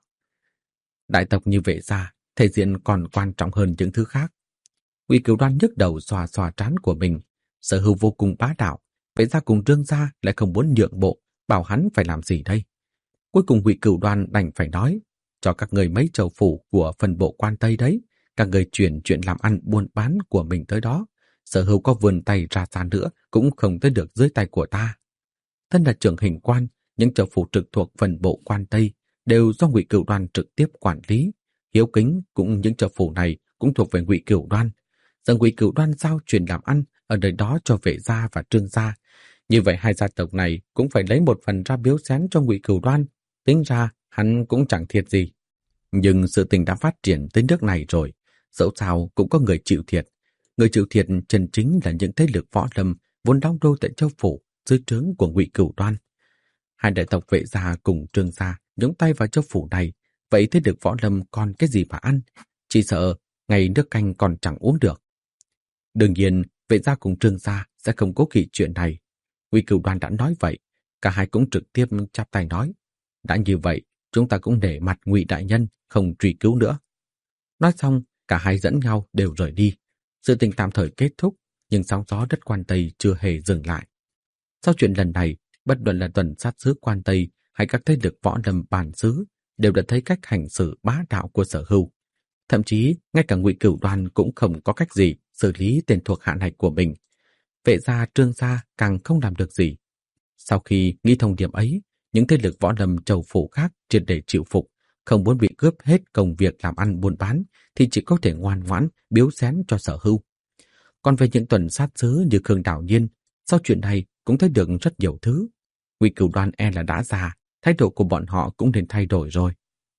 Đại tộc như Vệ gia, thể diện còn quan trọng hơn những thứ khác. Ngụy Cửu Đoan nhức đầu xòa xòa trán của mình. Sở Hưu vô cùng bá đạo, Vệ gia cùng Trương gia lại không muốn nhượng bộ, bảo hắn phải làm gì đây? Cuối cùng Ngụy Cửu Đoan đành phải nói: cho các người mấy châu phủ của phần bộ quan Tây đấy, các người chuyển chuyện làm ăn buôn bán của mình tới đó. Sở Hưu có vươn tay ra xa nữa cũng không tới được dưới tay của ta. Thân là trưởng hình quan, những châu phủ trực thuộc phần bộ quan Tây đều do Ngụy Cửu Đoan trực tiếp quản lý. Hiếu Kính cũng những châu phủ này cũng thuộc về Ngụy Cửu Đoan. Giờ Ngụy Cửu Đoan giao truyền làm ăn ở nơi đó cho Vệ gia và Trương gia, như vậy hai gia tộc này cũng phải lấy một phần ra biếu xén cho Ngụy Cửu Đoan. Tính ra hắn cũng chẳng thiệt gì. Nhưng sự tình đã phát triển tới nước này rồi, dẫu sao cũng có người chịu thiệt. Người chịu thiệt chân chính là những thế lực võ lâm vốn đóng đô tại châu phủ dưới trướng của Ngụy Cửu Đoan. Hai đại tộc Vệ gia cùng Trương gia nhúng tay vào châu phủ này, vậy thế lực võ lâm còn cái gì mà ăn? Chỉ sợ ngày nước canh còn chẳng uống được. Đương nhiên, Vệ gia cùng Trương gia sẽ không cố kỵ chuyện này. Ngụy Cửu Đoan đã nói vậy, cả hai cũng trực tiếp chắp tay nói: đã như vậy, chúng ta cũng để mặt Ngụy đại nhân, không truy cứu nữa. Nói xong, cả hai dẫn nhau đều rời đi. Sự tình tạm thời kết thúc, nhưng sóng gió đất quan Tây chưa hề dừng lại. Sau chuyện lần này, bất luận là tuần sát sứ quan Tây hay các thế lực võ lâm bản xứ đều đã thấy cách hành xử bá đạo của Sở Hưu. Thậm chí, ngay cả Ngụy Cửu Đoan cũng không có cách gì xử lý tên thuộc hạ này của mình. Vệ gia, Trương gia càng không làm được gì. Sau khi nghĩ thông điểm ấy, những thế lực võ lâm châu phủ khác triệt để chịu phục, không muốn bị cướp hết công việc làm ăn buôn bán thì chỉ có thể ngoan ngoãn biếu xén cho Sở Hưu. Còn về những tuần sát sứ như Khương Đảo Nhiên, sau chuyện này cũng thấy được rất nhiều thứ. Ngụy Cửu Đoan e là đã già, thái độ của bọn họ cũng nên thay đổi rồi.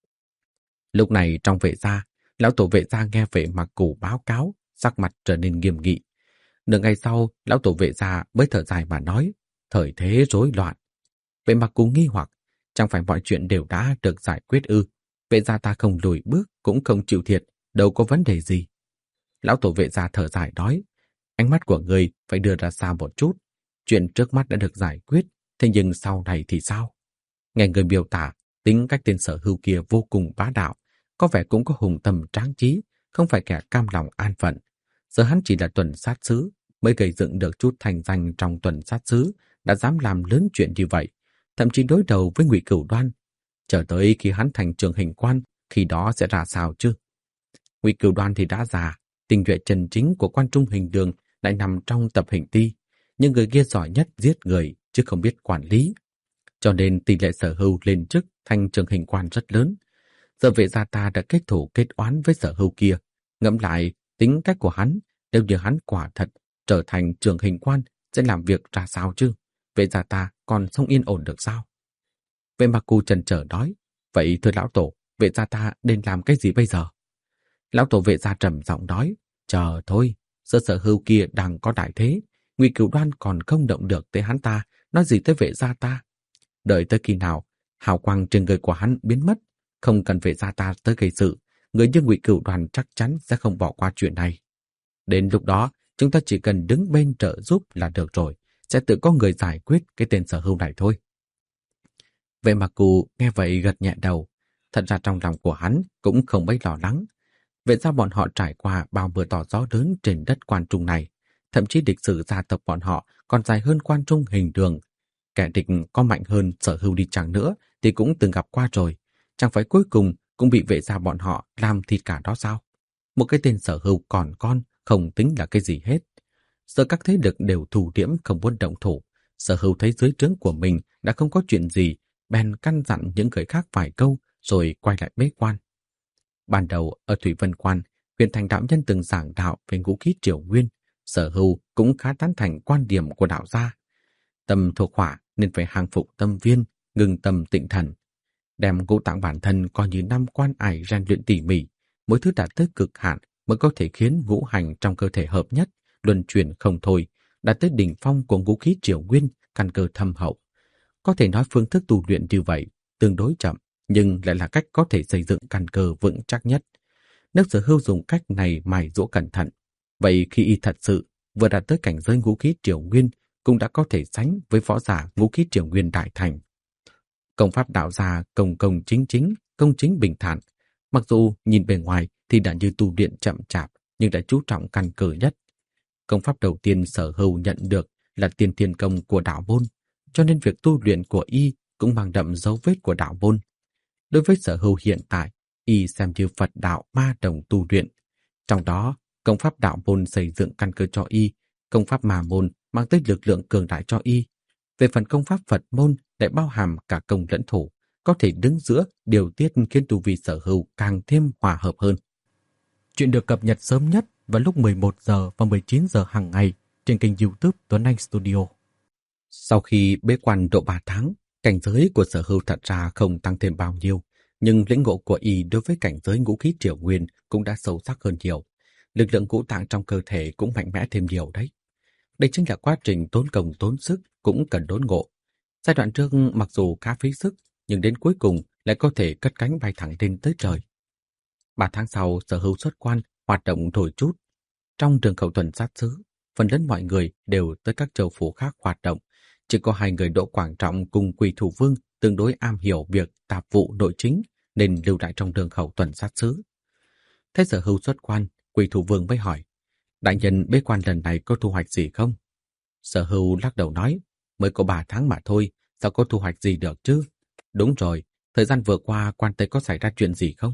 Lúc này trong Vệ gia, lão tổ Vệ gia nghe Vệ Mặc Cù báo cáo, sắc mặt trở nên nghiêm nghị. Nửa ngày sau, lão tổ Vệ gia mới thở dài mà nói: thời thế rối loạn. Vệ Mặc Cù nghi hoặc, chẳng phải mọi chuyện đều đã được giải quyết ư? Vệ gia ta không lùi bước cũng không chịu thiệt, đâu có vấn đề gì. Lão tổ Vệ gia thở dài nói: ánh mắt của người phải đưa ra xa một chút. Chuyện trước mắt đã được giải quyết, thế nhưng sau này thì sao? Nghe người miêu tả, tính cách tên Sở Hưu kia vô cùng bá đạo, có vẻ cũng có hùng tâm tráng trí, không phải kẻ cam lòng an phận. Giờ hắn chỉ là tuần sát sứ, mới gây dựng được chút thành danh trong tuần sát sứ, đã dám làm lớn chuyện như vậy, thậm chí đối đầu với Ngụy Cửu Đoan. Chờ tới khi hắn thành trưởng hình quan, khi đó sẽ ra sao chứ? Ngụy Cửu Đoan thì đã già, tình nhuệ chân chính của quan trung hình đường lại nằm trong tập hình ti, nhưng người kia giỏi nhất giết người chứ không biết quản lý. Cho nên tỷ lệ Sở Hưu lên chức thành trưởng hình quan rất lớn. Giờ Vệ gia ta đã kết thủ kết oán với Sở Hưu kia, ngẫm lại tính cách của hắn, nếu như hắn quả thật trở thành trưởng hình quan sẽ làm việc ra sao chứ? Vệ gia ta còn sống yên ổn được sao? Vệ Mặc Cù chần chờ nói: vậy thưa lão tổ, Vệ gia ta nên làm cái gì bây giờ? Lão tổ Vệ gia trầm giọng nói: chờ thôi, giờ Sở Hưu kia đang có đại thế, Ngụy Cửu Đoan còn không động được tới hắn ta, nói gì tới Vệ gia ta? Đợi tới khi nào hào quang trên người của hắn biến mất, không cần Vệ gia ta tới gây sự, người như Ngụy Cửu Đoan chắc chắn sẽ không bỏ qua chuyện này. Đến lúc đó, chúng ta chỉ cần đứng bên trợ giúp là được rồi, sẽ tự có người giải quyết cái tên Sở Hưu này thôi. Vệ Mặc Cù nghe vậy gật nhẹ đầu. Thật ra trong lòng của hắn cũng không mấy lo lắng. Vậy sao bọn họ trải qua bao mưa to gió lớn trên đất Quan Trung này, thậm chí lịch sử gia tộc bọn họ còn dài hơn Quan Trung hình đường. Kẻ địch có mạnh hơn Sở Hưu đi chăng nữa thì cũng từng gặp qua rồi, chẳng phải cuối cùng cũng bị vệ gia bọn họ làm thịt cả đó sao? Một cái tên Sở Hưu còn con không tính là cái gì hết. Giờ các thế lực đều thủ điểm không muốn động thủ, Sở Hưu thấy dưới trướng của mình đã không có chuyện gì, bèn căn dặn những người khác vài câu rồi quay lại bế quan. Ban đầu ở Thủy Vân Quan, Huyền Thành đạo nhân từng giảng đạo về ngũ khí triều nguyên, Sở Hưu cũng khá tán thành quan điểm của đạo gia. Tâm thuộc hỏa nên phải hàng phục tâm viên, ngừng tâm tịnh thần. Đem ngũ tạng bản thân coi như năm quan ải rèn luyện tỉ mỉ, mỗi thứ đạt tới cực hạn mới có thể khiến ngũ hành trong cơ thể hợp nhất, luân chuyển không thôi, đạt tới đỉnh phong của ngũ khí triều nguyên, căn cơ thâm hậu. Có thể nói phương thức tu luyện như vậy tương đối chậm, nhưng lại là cách có thể xây dựng căn cơ vững chắc nhất. Nếu Sở Hưu dùng cách này mài dũa cẩn thận, vậy khi y thật sự vừa đạt tới cảnh giới ngũ khí triều nguyên, cũng đã có thể sánh với võ giả ngũ khí triều nguyên đại thành. Công pháp đạo gia công công chính chính, công chính bình thản. Mặc dù nhìn bề ngoài thì đã như tu luyện chậm chạp, nhưng đã chú trọng căn cơ nhất. Công pháp đầu tiên Sở Hưu nhận được là tiên thiên công của đạo môn, cho nên việc tu luyện của y cũng mang đậm dấu vết của đạo môn. Đối với Sở Hưu hiện tại, y xem như Phật đạo ma đồng tu luyện. Trong đó, công pháp đạo môn xây dựng căn cơ cho y, công pháp ma môn mang tới lực lượng cường đại cho y. Về phần công pháp Phật môn lại bao hàm cả công lẫn thủ, có thể đứng giữa điều tiết khiến tu vi Sở Hưu càng thêm hòa hợp hơn. Chuyện được cập nhật sớm nhất vào lúc mười một giờ và mười chín giờ hàng ngày trên kênh YouTube Tuấn Anh Studio. Sau khi bế quan độ ba tháng, cảnh giới của Sở Hưu thật ra không tăng thêm bao nhiêu, nhưng lĩnh ngộ của y đối với cảnh giới ngũ khí triều nguyên cũng đã sâu sắc hơn nhiều. Lực lượng ngũ tạng trong cơ thể cũng mạnh mẽ thêm nhiều đấy. Đây chính là quá trình tốn công tốn sức cũng cần đốn ngộ. Giai đoạn trước mặc dù khá phí sức, nhưng đến cuối cùng lại có thể cất cánh bay thẳng lên tới trời. Ba tháng sau, Sở Hưu xuất quan, hoạt động đổi chút. Trong đường khẩu tuần sát xứ, phần lớn mọi người đều tới các châu phủ khác hoạt động. Chỉ có hai người Đỗ Quảng Trọng cùng Quỳ Thủ Vương tương đối am hiểu việc tạp vụ nội chính nên lưu lại trong đường khẩu tuần sát xứ. Thế Sở Hưu xuất quan, Quỳ Thủ Vương mới hỏi: đại nhân bế quan lần này có thu hoạch gì không? Sở Hưu lắc đầu nói: mới có ba tháng mà thôi, sao có thu hoạch gì được chứ? Đúng rồi, thời gian vừa qua quan Tây có xảy ra chuyện gì không?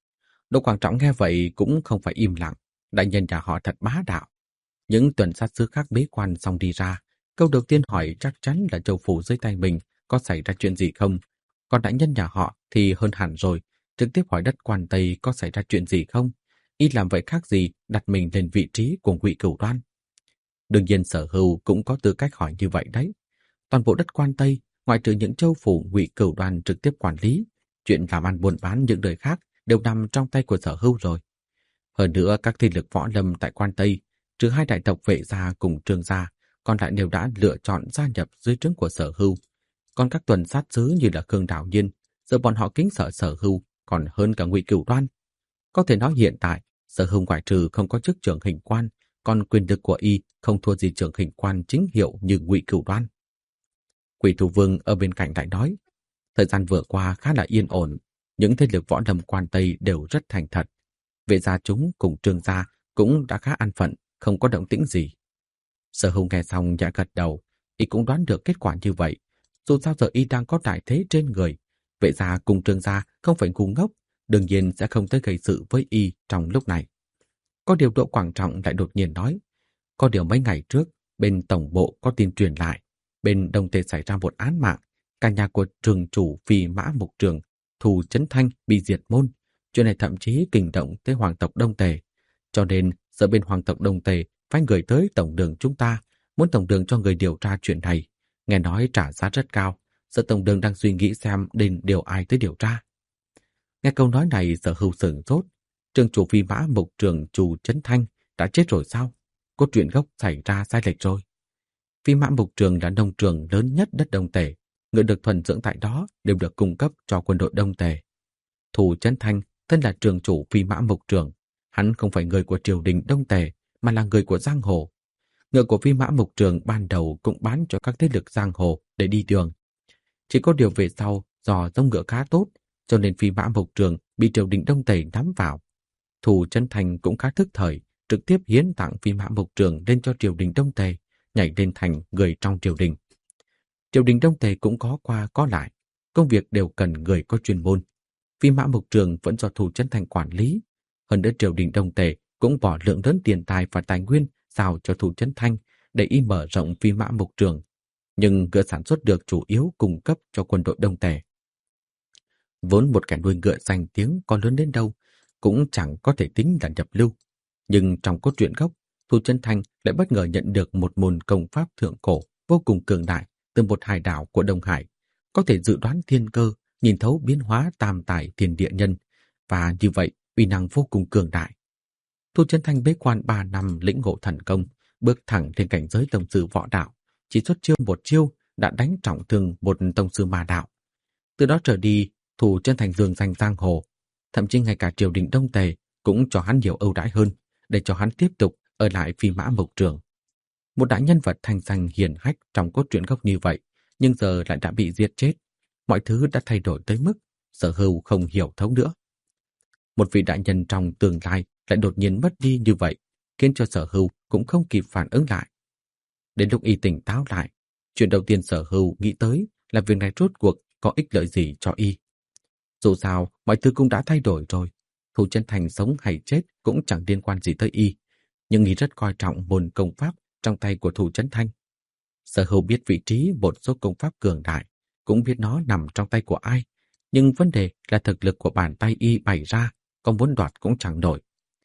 Đỗ Quảng Trọng nghe vậy cũng không phải im lặng. Đại nhân nhà họ thật bá đạo. Những tuần sát sứ khác bế quan xong đi ra, câu đầu tiên hỏi chắc chắn là châu phủ dưới tay mình có xảy ra chuyện gì không. Còn đại nhân nhà họ thì hơn hẳn rồi, trực tiếp hỏi đất quan Tây có xảy ra chuyện gì không. Y làm vậy khác gì đặt mình lên vị trí của Ngụy Cửu Đoan. Đương nhiên Sở Hưu cũng có tư cách hỏi như vậy đấy. Toàn bộ đất quan Tây, ngoại trừ những châu phủ Ngụy Cửu Đoan trực tiếp quản lý, chuyện làm ăn buôn bán những đời khác đều nằm trong tay của Sở Hưu rồi. Hơn nữa các thế lực võ lâm tại quan Tây, trừ hai đại tộc Vệ gia cùng Trương gia, còn lại đều đã lựa chọn gia nhập dưới trướng của Sở Hưu. Còn các tuần sát sứ như là Khương Đào Nhiên, giờ bọn họ kính sợ Sở Hưu còn hơn cả Ngụy Cửu Đoan. Có thể nói hiện tại, Sở Hưu ngoại trừ không có chức trưởng hình quan, còn quyền lực của y không thua gì trưởng hình quan chính hiệu như Ngụy Cửu Đoan. Quỷ Thủ Vương ở bên cạnh lại nói: thời gian vừa qua khá là yên ổn, những thế lực võ lâm quan Tây đều rất thành thật. Vệ gia chúng cùng Trương gia cũng đã khá an phận, không có động tĩnh gì. Sở Hưu nghe xong nhẹ gật đầu, y cũng đoán được kết quả như vậy. Dù sao giờ y đang có đại thế trên người, Vệ gia cùng Trương gia không phải ngu ngốc, đương nhiên sẽ không tới gây sự với y trong lúc này. Có điều Đỗ Quảng Trọng lại đột nhiên nói: có điều mấy ngày trước, bên tổng bộ có tin truyền lại, bên Đông Tề xảy ra một án mạng, cả nhà của trường chủ Phi Mã Mục Trường, Thù Chấn Thanh bị diệt môn. Chuyện này thậm chí kinh động tới hoàng tộc Đông Tề, cho nên giờ bên hoàng tộc Đông Tề phái người tới tổng đường chúng ta, muốn tổng đường cho người điều tra chuyện này. Nghe nói trả giá rất cao, giờ tổng đường đang suy nghĩ xem nên điều ai tới điều tra. Nghe câu nói này, Sở Hưu sửng sốt. Trường chủ Phi Mã Mục Trường Chu Chấn Thanh đã chết rồi sao? Có chuyện gốc xảy ra sai lệch rồi. Phi Mã Mục Trường là nông trường lớn nhất đất Đông Tề, người được thuần dưỡng tại đó đều được cung cấp cho quân đội Đông Tề. Thù Chấn Thanh thân là trường chủ Phi Mã Mục Trường, hắn không phải người của triều đình Đông Tề mà là người của giang hồ. Ngựa của Phi Mã Mục Trường ban đầu cũng bán cho các thế lực giang hồ để đi đường. Chỉ có điều về sau, do giống ngựa khá tốt, cho nên Phi Mã Mục Trường bị triều đình Đông Tây nắm vào. Thủ Chân Thành cũng khá thức thời, trực tiếp hiến tặng Phi Mã Mục Trường lên cho triều đình Đông Tây, nhảy lên thành người trong triều đình. Triều đình Đông Tây cũng có qua có lại, công việc đều cần người có chuyên môn. Phi Mã Mục Trường vẫn do Thủ Chân Thành quản lý. Hơn nữa triều đình Đông Tề cũng bỏ lượng lớn tiền tài và tài nguyên giao cho Thủ Chân Thanh để y mở rộng Phi Mã Mục Trường, nhưng ngựa sản xuất được chủ yếu cung cấp cho quân đội Đông Tề. Vốn một kẻ nuôi ngựa danh tiếng có lớn đến đâu cũng chẳng có thể tính là nhập lưu, nhưng trong cốt truyện gốc, Thủ Chân Thanh lại bất ngờ nhận được một môn công pháp thượng cổ vô cùng cường đại từ một hải đảo của Đông Hải, có thể dự đoán thiên cơ, nhìn thấu biến hóa tam tài thiên địa nhân, và như vậy uy năng vô cùng cường đại. Thủ Chân Thanh bế quan ba năm lĩnh ngộ thần công, bước thẳng lên cảnh giới tông sư võ đạo, chỉ xuất chiêu một chiêu đã đánh trọng thương một tông sư ma đạo. Từ đó trở đi, Thủ Chân Thành dương danh giang hồ, thậm chí ngay cả triều đình Đông Tề cũng cho hắn nhiều ưu đãi hơn để cho hắn tiếp tục ở lại Phi Mã Mục Trường. Một đại nhân vật thanh danh hiển hách trong cốt truyện gốc như vậy, nhưng giờ lại đã bị giết chết. Mọi thứ đã thay đổi tới mức Sở Hưu không hiểu thấu nữa. Một vị đại nhân trong tương lai lại đột nhiên mất đi như vậy, khiến cho Sở Hưu cũng không kịp phản ứng lại. Đến lúc y tỉnh táo lại, chuyện đầu tiên Sở Hưu nghĩ tới là việc này rốt cuộc có ích lợi gì cho y. Dù sao, mọi thứ cũng đã thay đổi rồi. Thủ Chân Thành sống hay chết cũng chẳng liên quan gì tới y, nhưng y rất coi trọng môn công pháp trong tay của Thủ Chân Thanh. Sở Hưu biết vị trí một số công pháp cường đại, cũng biết nó nằm trong tay của ai, nhưng vấn đề là thực lực của bàn tay y bày ra, còn muốn đoạt cũng chẳng nổi.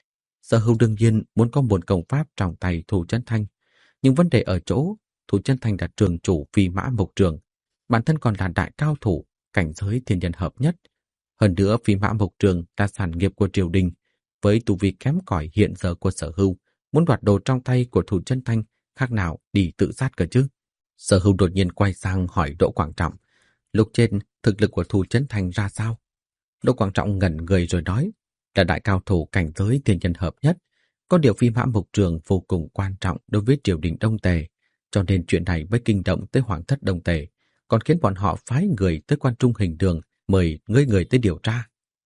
Sở Hưu đương nhiên muốn có môn công pháp trong tay Thủ Chân Thanh, nhưng vấn đề ở chỗ Thủ Chân Thanh là trường chủ Phi Mã Mục Trường, bản thân còn là đại cao thủ, cảnh giới thiên nhân hợp nhất. Hơn nữa Phi Mã Mục Trường là sản nghiệp của triều đình, với tu vi kém cỏi hiện giờ của Sở Hưu, muốn đoạt đồ trong tay của Thủ Chân Thanh khác nào đi tự sát cơ chứ. Sở Hưu đột nhiên quay sang hỏi Đỗ Quảng Trọng, lúc trên thực lực của Thủ Chân Thanh ra sao? Đỗ Quảng Trọng ngẩn người rồi nói, là đại cao thủ cảnh giới thiên nhân hợp nhất. Có điều Phi Mã Mục Trường vô cùng quan trọng đối với triều đình Đông Tề, cho nên chuyện này mới kinh động tới Hoàng thất Đông Tề, còn khiến bọn họ phái người tới Quan Trung Hình Đường mời người người tới điều tra.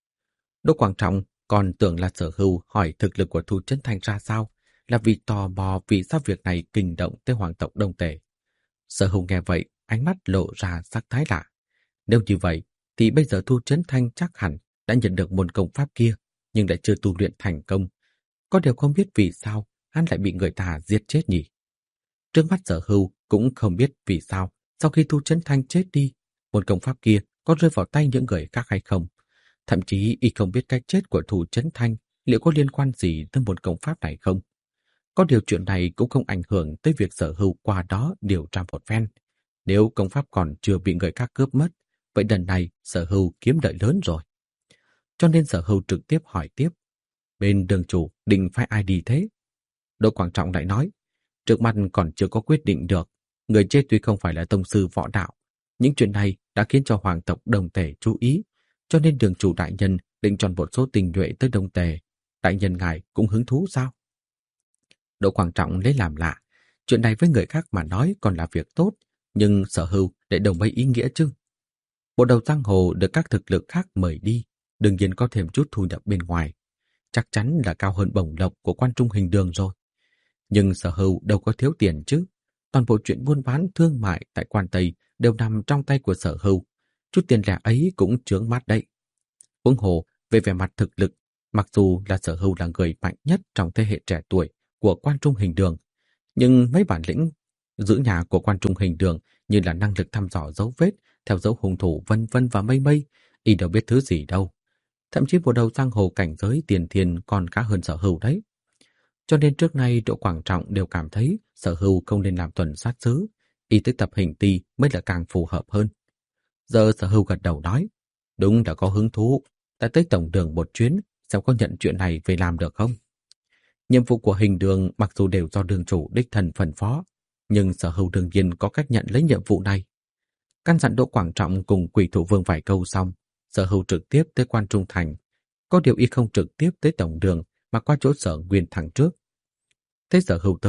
Đỗ Quảng Trọng còn tưởng là Sở Hưu hỏi thực lực của Thủ Chân Thanh ra sao, là vì tò mò vì sao việc này kinh động tới hoàng tộc Đông Tề. Sở Hưu nghe vậy, ánh mắt lộ ra sắc thái lạ. Nếu như vậy, thì bây giờ Thủ Chân Thanh chắc hẳn đã nhận được môn công pháp kia, nhưng lại chưa tu luyện thành công. Có điều không biết vì sao hắn lại bị người ta giết chết nhỉ? Trước mắt Sở Hưu cũng không biết vì sao sau khi Thủ Chân Thanh chết đi, môn công pháp kia có rơi vào tay những người khác hay không. Thậm chí y không biết cái chết của Thủ Chân Thanh liệu có liên quan gì tới môn công pháp này không. Có điều chuyện này cũng không ảnh hưởng tới việc Sở Hưu qua đó điều tra một phen. Nếu công pháp còn chưa bị người khác cướp mất, vậy lần này Sở Hưu kiếm lợi lớn rồi. Cho nên Sở Hưu trực tiếp hỏi tiếp, bên đường chủ định phải ai đi thế? Đỗ Quảng Trọng lại nói, trước mặt còn chưa có quyết định được. Người chết tuy không phải là tông sư võ đạo, những chuyện này đã khiến cho hoàng tộc Đông Tề chú ý, cho nên đường chủ đại nhân định chọn một số tinh nhuệ tới Đông Tề. Đại nhân ngài cũng hứng thú sao? Đỗ Quảng Trọng lấy làm lạ, chuyện này với người khác mà nói còn là việc tốt, nhưng Sở Hưu để đồng mấy ý nghĩa chứ. Bộ đầu giang hồ được các thực lực khác mời đi, đương nhiên có thêm chút thu nhập bên ngoài, chắc chắn là cao hơn bổng lộc của Quan Trung Hình Đường rồi. Nhưng Sở Hưu đâu có thiếu tiền chứ, toàn bộ chuyện buôn bán thương mại tại Quan Tây đều nằm trong tay của Sở Hưu, chút tiền lẻ ấy cũng chướng mắt đấy. Huống hồ về vẻ mặt thực lực, mặc dù là Sở Hưu là người mạnh nhất trong thế hệ trẻ tuổi của Quan Trung Hình Đường, nhưng mấy bản lĩnh giữ nhà của Quan Trung Hình Đường như là năng lực thăm dò dấu vết, theo dấu hung thủ vân vân và mây mây, y đâu biết thứ gì đâu. Thậm chí bộ đầu giang hồ cảnh giới tiền thiên còn khá hơn Sở Hưu đấy. Cho nên trước nay Đỗ Quảng Trọng đều cảm thấy Sở Hưu không nên làm tuần sát sứ, y tới tập hình ti mới là càng phù hợp hơn. Giờ Sở Hưu gật đầu nói, đúng là có hứng thú, ta tới tổng đường một chuyến, xem có nhận chuyện này về làm được không. Nhiệm vụ của Hình Đường mặc dù đều do đường chủ đích thân phân phó, nhưng Sở Hưu đương nhiên có cách nhận lấy nhiệm vụ này. Căn dặn Đỗ Quảng Trọng cùng Quỷ Thủ Vương vài câu xong, Sở Hưu trực tiếp tới Quan Trung Thành. Có điều y không trực tiếp tới tổng đường mà qua chỗ Sở Nguyên thẳng trước. Thế Sở Hưu tới,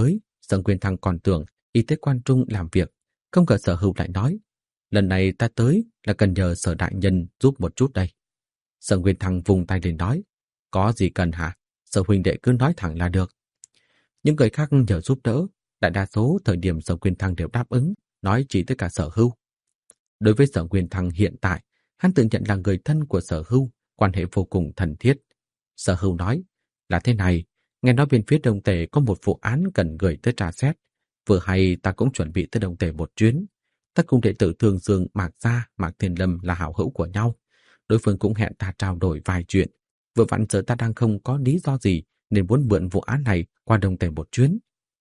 Sở Nguyên Thăng còn tưởng y tới quan trung làm việc, không ngờ Sở Hưu lại nói, lần này ta tới là cần nhờ Sở đại nhân giúp một chút đây. Sở Nguyên Thăng vùng tay lên nói, có gì cần hả? Sở huynh đệ cứ nói thẳng là được. Những người khác nhờ giúp đỡ, đại đa số thời điểm Sở Nguyên Thăng đều đáp ứng, nói chỉ tất cả Sở Hưu. Đối với Sở Nguyên Thăng hiện tại, hắn tự nhận là người thân của Sở Hưu, quan hệ vô cùng thân thiết. Sở Hưu nói, là thế này, nghe nói bên phía Đông Tề có một vụ án cần gửi tới tra xét. Vừa hay ta cũng chuẩn bị tới Đông Tề một chuyến. Ta cùng đệ tử Thương Dương, Mạc Gia, Mạc Thiên Lâm là hảo hữu của nhau. Đối phương cũng hẹn ta trao đổi vài chuyện. Vừa vặn giờ ta đang không có lý do gì nên muốn mượn vụ án này qua Đông Tề một chuyến.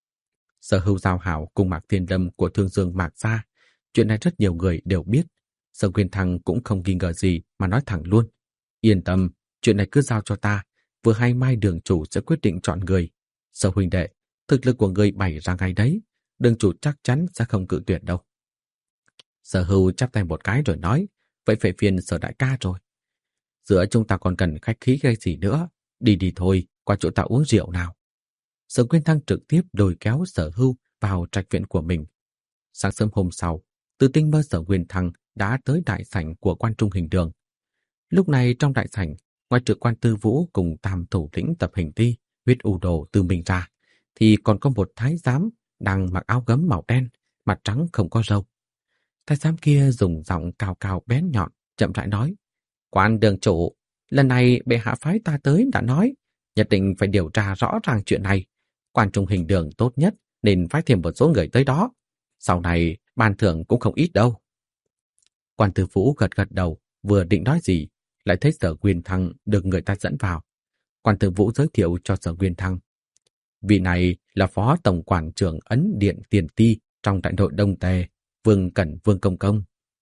Sở Hưu giao hảo cùng Mạc Thiên Lâm của Thương Dương, Mạc Gia. Chuyện này rất nhiều người đều biết. Sở Nguyên Thăng cũng không nghi ngờ gì mà nói thẳng luôn. Yên tâm, chuyện này cứ giao cho ta. Vừa hay mai đường chủ sẽ quyết định chọn người. Sở huynh đệ, thực lực của người bày ra ngay đấy. Đường chủ chắc chắn sẽ không cự tuyệt đâu. Sở Hưu chắp tay một cái rồi nói, vậy phải phiền Sở đại ca rồi. Giữa chúng ta còn cần khách khí gây gì nữa. Đi đi thôi, qua chỗ ta uống rượu nào. Sở Nguyên Thăng trực tiếp đồi kéo Sở Hưu vào trạch viện của mình. Sáng sớm hôm sau, Từ Tinh mơ Sở Nguyên Thăng đã tới đại sảnh của quan trung hình đường. Lúc này trong đại sảnh, ngoài trừ quan Tư Vũ cùng tam thủ lĩnh tập hình ti, huyết u đồ từ mình ra, thì còn có một thái giám đang mặc áo gấm màu đen, mặt trắng không có râu. Thái giám kia dùng giọng cao cao bén nhọn, chậm rãi nói, quan đường chủ, lần này bệ hạ phái ta tới đã nói, nhất định phải điều tra rõ ràng chuyện này. Quan trung hình đường tốt nhất nên phái thêm một số người tới đó. Sau này ban thưởng cũng không ít đâu. Quan Tư Vũ gật gật đầu, vừa định nói gì, lại thấy Sở Nguyên Thăng được người ta dẫn vào. Quan Tư Vũ giới thiệu cho Sở Nguyên Thăng. Vị này là phó tổng quản trưởng Ấn Điện Tiền Ti trong đại đội Đông Tề, Vương Cẩn Vương Công Công.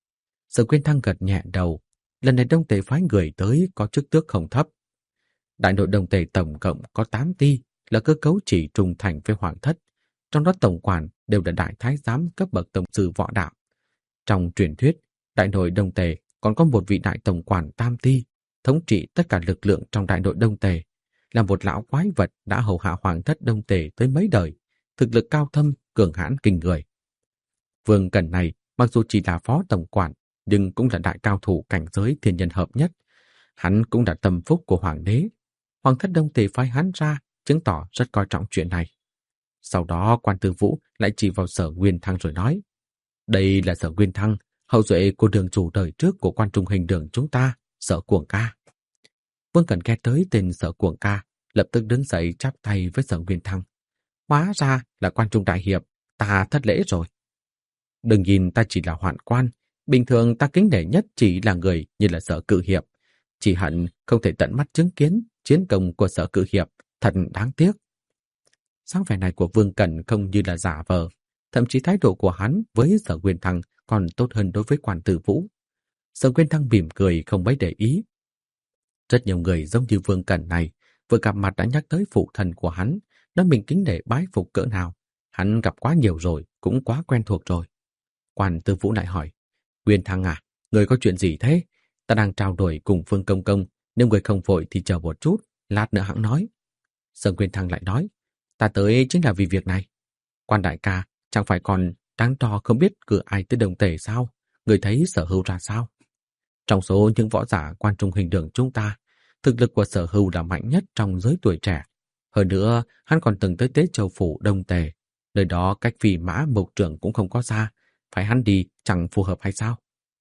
Sở Nguyên Thăng gật nhẹ đầu, lần này Đông Tề phái người tới có chức tước không thấp. Đại đội Đông Tề tổng cộng có tám ti, là cơ cấu chỉ trung thành với hoàng thất. Trong đó tổng quản đều là đại thái giám cấp bậc tổng sư võ đạo. Trong truyền thuyết, đại đội Đông Tề còn có một vị đại tổng quản tam ti, thống trị tất cả lực lượng trong đại đội Đông Tề, là một lão quái vật đã hầu hạ hoàng thất Đông Tề tới mấy đời, thực lực cao thâm, cường hãn kinh người. Vương Cẩn này, mặc dù chỉ là phó tổng quản, nhưng cũng là đại cao thủ cảnh giới thiên nhân hợp nhất. Hắn cũng là tâm phúc của hoàng đế. Hoàng thất Đông Tề phái hắn ra, chứng tỏ rất coi trọng chuyện này. Sau đó Quan Tư Vũ lại chỉ vào Sở Nguyên Thăng rồi nói, đây là Sở Nguyên Thăng, hậu duệ của đường chủ đời trước của quan trung hình đường chúng ta, Sở Cuồng Ca. Vương Cẩn nghe tới tên Sở Cuồng Ca, lập tức đứng dậy chắp tay với Sở Nguyên Thăng. Hóa ra là quan trung đại hiệp, ta thất lễ rồi. Đừng nhìn ta chỉ là hoạn quan, bình thường ta kính nể nhất chỉ là người như là Sở Cự Hiệp. Chỉ hận không thể tận mắt chứng kiến chiến công của Sở Cự Hiệp, thật đáng tiếc. Sáng vẻ này của Vương Cẩn không như là giả vờ, thậm chí thái độ của hắn với Sở Nguyên Thăng còn tốt hơn đối với Quan Tư Vũ. Sở Nguyên Thăng mỉm cười không mấy để ý. Rất nhiều người giống như Vương Cẩn này, vừa gặp mặt đã nhắc tới phụ thân của hắn, nói mình kính nể bái phục cỡ nào. Hắn gặp quá nhiều rồi, cũng quá quen thuộc rồi. Quan Tư Vũ lại hỏi, Nguyên Thăng à, người có chuyện gì thế? Ta đang trao đổi cùng Vương Công Công, nếu người không vội thì chờ một chút, lát nữa hẵng nói. Sở Nguyên Thăng lại nói, ta tới chính là vì việc này. Quan đại ca, chẳng phải còn đáng trò không biết cử ai tới Đông Tề sao? Người thấy Sở Hưu ra sao? Trong số những võ giả quan trung hình đường chúng ta, thực lực của Sở Hưu là mạnh nhất trong giới tuổi trẻ. Hơn nữa, hắn còn từng tới Tế Châu Phủ Đông Tề. Nơi đó cách Phi Mã Mộc Trưởng cũng không có xa. Phải hắn đi chẳng phù hợp hay sao?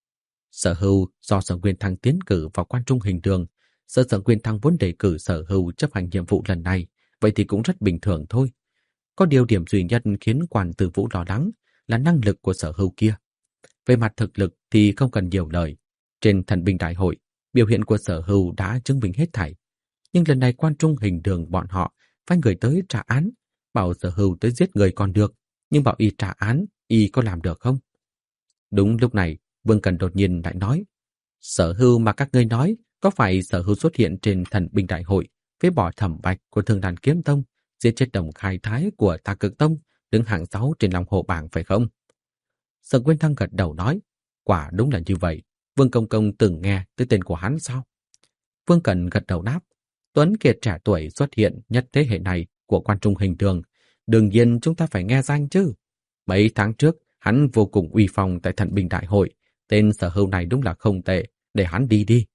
Sở Hưu do Sở Nguyên Thăng tiến cử vào quan trung hình đường. Sở Sở Nguyên Thăng muốn đề cử Sở Hưu chấp hành nhiệm vụ lần này. Vậy thì cũng rất bình thường thôi. Có điều điểm duy nhất khiến Quan Tư Vũ lo lắng là năng lực của Sở Hưu kia. Về mặt thực lực thì không cần nhiều lời. Trên thần binh đại hội, biểu hiện của Sở Hưu đã chứng minh hết thảy. Nhưng lần này quan trung hình đường bọn họ phái người tới trả án, bảo Sở Hưu tới giết người còn được, nhưng bảo y trả án, y có làm được không? Đúng lúc này, Vương Cần đột nhiên lại nói, Sở Hưu mà các ngươi nói, có phải Sở Hưu xuất hiện trên thần binh đại hội, phế bỏ Thẩm Bạch của Thương Đàn Kiếm Tông, giết chết Đồng Khai Thái của Tà Cực Tông, đứng hạng sáu trên Long Hồ bảng phải không? Sở Nguyên Thăng gật đầu nói, quả đúng là như vậy. Vương Công Công từng nghe tới tên của hắn sao? Vương Cẩn gật đầu đáp, Tuấn Kiệt trẻ tuổi xuất hiện nhất thế hệ này của quan trung hình đường, đương nhiên chúng ta phải nghe danh chứ. Mấy tháng trước, hắn vô cùng uy phong tại Thần binh đại hội. Tên Sở Hưu này đúng là không tệ, để hắn đi đi.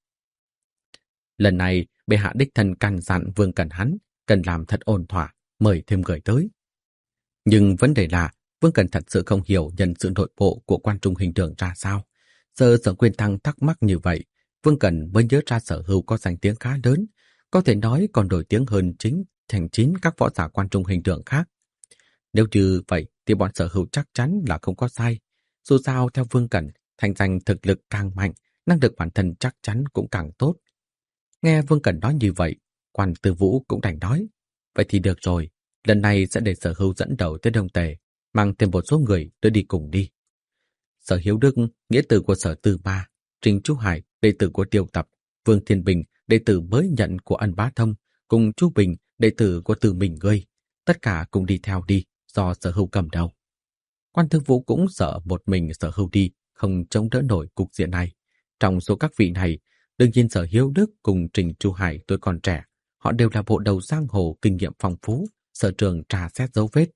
Lần này, bệ hạ đích thân căn dặn Vương Cẩn hắn, cần làm thật ổn thỏa, mời thêm người tới. Nhưng vấn đề là, Vương Cẩn thật sự không hiểu nhân sự nội bộ của quan trung hình đường ra sao. Giờ Sở Quyên Thăng thắc mắc như vậy, Vương Cẩn mới nhớ ra Sở Hưu có danh tiếng khá lớn, có thể nói còn nổi tiếng hơn chính thành chín các võ giả quan trung hình đường khác. Nếu như vậy thì bọn Sở Hưu chắc chắn là không có sai. Dù sao theo Vương Cẩn, thành danh thực lực càng mạnh, năng lực bản thân chắc chắn cũng càng tốt. Nghe Vương Cẩn nói như vậy, quan Tư Vũ cũng đành nói, vậy thì được rồi, lần này sẽ để Sở Hưu dẫn đầu tới Đông Tề, mang thêm một số người tới đi cùng đi. Sở Hiếu Đức, nghĩa tử của Sở Tư Ba, Trình Chu Hải, đệ tử của Tiêu Tập, Vương Thiên Bình, đệ tử mới nhận của Ân Bá Thông, cùng Chu Bình, đệ tử của Từ Mình Ngươi, tất cả cùng đi theo đi, do Sở Hưu cầm đầu. Quan Tư Vũ cũng sợ một mình Sở Hưu đi, không chống đỡ nổi cục diện này. Trong số các vị này, đương nhiên Sở Hiếu Đức cùng Trình Chu Hải tuổi còn trẻ, họ đều là bộ đầu giang hồ kinh nghiệm phong phú, sở trường trà xét dấu vết.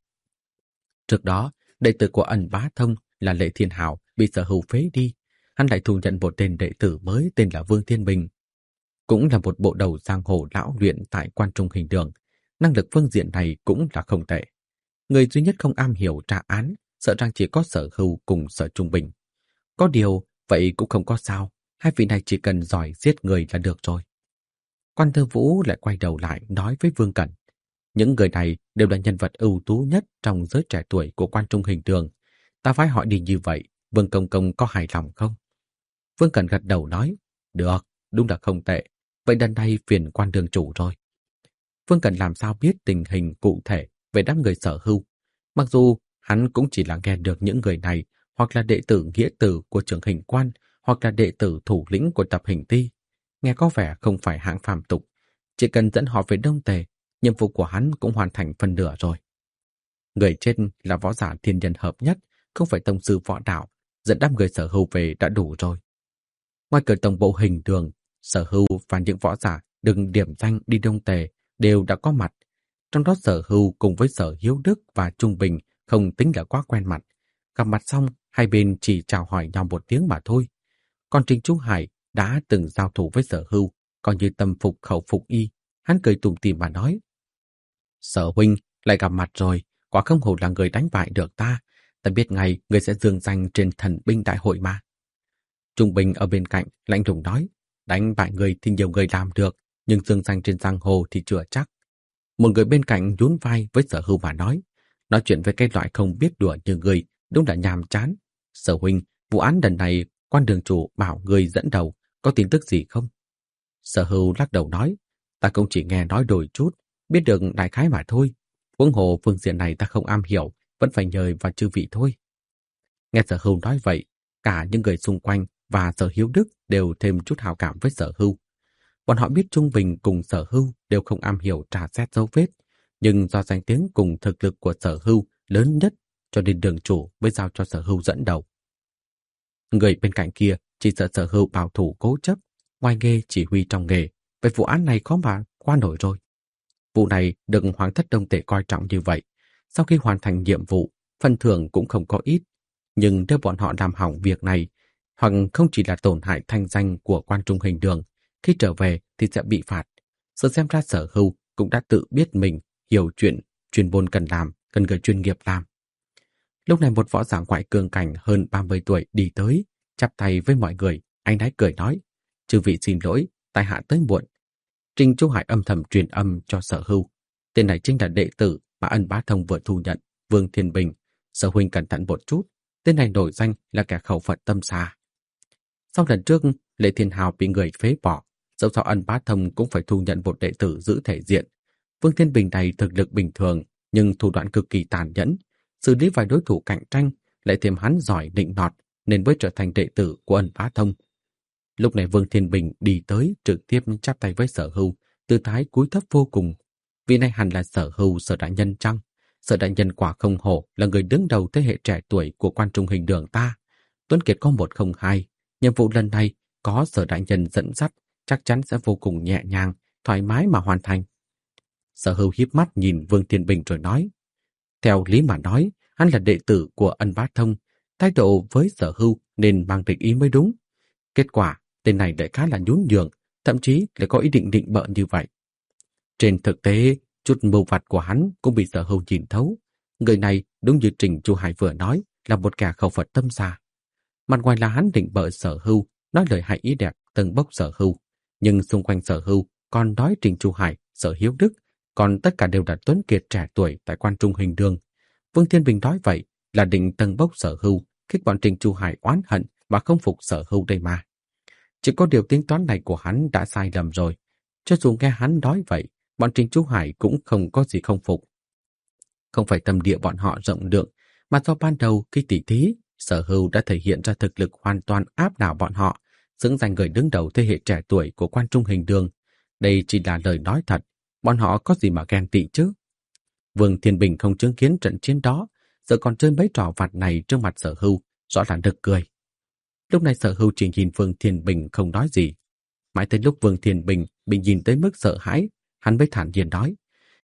Trước đó, đệ tử của Ân Bá Thông là Lệ Thiên Hảo bị Sở Hưu phế đi, hắn lại thu nhận một tên đệ tử mới tên là Vương Thiên Bình, cũng là một bộ đầu giang hồ lão luyện tại quan trung hình đường, năng lực phương diện này cũng là không tệ. Người duy nhất không am hiểu tra án, sợ rằng chỉ có Sở Hưu cùng Sở Trung Bình. Có điều, vậy cũng không có sao, hai vị này chỉ cần giỏi giết người là được rồi. Quan Tư Vũ lại quay đầu lại nói với Vương Cẩn, những người này đều là nhân vật ưu tú nhất trong giới trẻ tuổi của quan trung hình đường. Ta phải hỏi đi như vậy, Vương Công Công có hài lòng không? Vương Cẩn gật đầu nói, được, đúng là không tệ, vậy lần này phiền Quan đường chủ rồi. Vương Cẩn làm sao biết tình hình cụ thể về đám người Sở Hưu, mặc dù hắn cũng chỉ là nghe được những người này hoặc là đệ tử nghĩa tử của trưởng hình quan, hoặc là đệ tử thủ lĩnh của tập hình ti. Nghe có vẻ không phải hạng phàm tục, chỉ cần dẫn họ về Đông Tề, nhiệm vụ của hắn cũng hoàn thành phần nửa rồi. Người trên là võ giả thiên nhân hợp nhất, không phải tông sư võ đạo, dẫn đám người Sở Hưu về đã đủ rồi. Ngoài cửa tổng bộ hình đường, Sở Hưu và những võ giả đừng điểm danh đi Đông Tề đều đã có mặt. Trong đó Sở Hưu cùng với Sở Hiếu Đức và Trung Bình không tính là quá quen mặt. Gặp mặt xong, hai bên chỉ chào hỏi nhau một tiếng mà thôi. Còn Trình Chu Hải đã từng giao thủ với Sở Hưu, coi như tâm phục khẩu phục y. Hắn cười tủm tỉm mà nói, Sở huynh lại gặp mặt rồi, quả không hổ là người đánh bại được ta. Ta biết ngay người sẽ dương danh trên Thần binh đại hội mà. Trung Bình ở bên cạnh lạnh lùng nói, đánh bại người thì nhiều người làm được, nhưng dương danh trên giang hồ thì chưa chắc. Một người bên cạnh nhún vai với Sở Hưu mà nói, nói chuyện với cái loại không biết đùa như người đúng là nhàm chán. Sở huynh, vụ án lần này quan đường chủ bảo người dẫn đầu, có tin tức gì không? Sở Hưu lắc đầu nói, ta cũng chỉ nghe nói đôi chút, biết được đại khái mà thôi. Huống hồ phương diện này ta không am hiểu, vẫn phải nhờ vào chư vị thôi. Nghe Sở Hưu nói vậy, cả những người xung quanh và Sở Hiếu Đức đều thêm chút hảo cảm với Sở Hưu. Bọn họ biết Trung Bình cùng Sở Hưu đều không am hiểu trà xét dấu vết, nhưng do danh tiếng cùng thực lực của Sở Hưu lớn nhất, cho nên đường chủ mới giao cho Sở Hưu dẫn đầu. Người bên cạnh kia chỉ sợ Sở Hưu bảo thủ cố chấp, ngoài nghề chỉ huy trong nghề, vậy vụ án này khó mà qua nổi rồi. Vụ này được Hoàng thất Đông Tề coi trọng như vậy, sau khi hoàn thành nhiệm vụ, phần thưởng cũng không có ít. Nhưng nếu bọn họ làm hỏng việc này, hoặc không chỉ là tổn hại thanh danh của quan trung hình đường, khi trở về thì sẽ bị phạt. Giờ xem ra Sở Hưu cũng đã tự biết mình hiểu chuyện, chuyên môn cần làm, cần người chuyên nghiệp làm. Lúc này một võ giả ngoại cường cảnh hơn ba mươi tuổi đi tới, chắp tay với mọi người, anh ấy cười nói, chư vị xin lỗi, tại hạ tới muộn. Trình Chu Hải âm thầm truyền âm cho Sở Hưu, tên này chính là đệ tử mà Ân Bá Thông vừa thu nhận, Vương Thiên Bình. Sở huynh cẩn thận một chút, tên này nổi danh là kẻ khẩu phận tâm xa. Sau lần trước Lệ Thiên Hào bị người phế bỏ, dẫu sao Ân Bá Thông cũng phải thu nhận một đệ tử giữ thể diện. Vương Thiên Bình này thực lực bình thường, nhưng thủ đoạn cực kỳ tàn nhẫn, xử lý vài đối thủ cạnh tranh, lại thêm hắn giỏi định nọt, nên mới trở thành đệ tử của Ân Bá Thông. Lúc này Vương Thiên Bình đi tới trực tiếp chắp tay với Sở Hưu, tư thái cúi thấp vô cùng. Vị này hẳn là Sở Hưu Sở đại nhân chăng? Sở đại nhân quả không hổ là người đứng đầu thế hệ trẻ tuổi của quan trung hình đường ta. Tuấn Kiệt có một không hai, nhiệm vụ lần này có Sở đại nhân dẫn dắt, chắc chắn sẽ vô cùng nhẹ nhàng, thoải mái mà hoàn thành. Sở Hưu híp mắt nhìn Vương Thiên Bình rồi nói, Theo lý mà nói, hắn là đệ tử của Ân Bá Thông, thái độ với Sở Hưu nên mang định ý mới đúng. Kết quả, tên này lại khá là nhún nhường, thậm chí lại có ý định định bợ như vậy. Trên thực tế, chút mưu vặt của hắn cũng bị Sở Hưu nhìn thấu. Người này, đúng như Trình Chu Hải vừa nói, là một kẻ khẩu Phật tâm xa. Mặt ngoài là hắn định bợ Sở Hưu, nói lời hại ý đẹp, tâng bốc Sở Hưu. Nhưng xung quanh Sở Hưu còn nói Trình Chu Hải, Sở Hiếu Đức, còn tất cả đều là tuấn kiệt trẻ tuổi tại Quan Trung Hình Đường. Vương Thiên Bình nói vậy là định tâng bốc Sở Hưu, kích bọn Trình Chu Hải oán hận và không phục Sở Hưu đây mà. Chỉ có điều tính toán này của hắn đã sai lầm rồi. Cho dù nghe hắn nói vậy, bọn Trình Chu Hải cũng không có gì không phục. Không phải tâm địa bọn họ rộng lượng, mà do ban đầu khi tỉ thí, Sở Hưu đã thể hiện ra thực lực hoàn toàn áp đảo bọn họ, xứng danh người đứng đầu thế hệ trẻ tuổi của Quan Trung Hình Đường. Đây chỉ là lời nói thật, bọn họ có gì mà ghen tị chứ. Vương Thiên Bình không chứng kiến trận chiến đó, giờ còn chơi mấy trò vặt này trước mặt Sở Hưu, rõ ràng nực cười. Lúc này Sở Hưu chỉ nhìn Vương Thiên Bình không nói gì. Mãi tới lúc Vương Thiên Bình bị nhìn tới mức sợ hãi, hắn mới thản nhiên nói: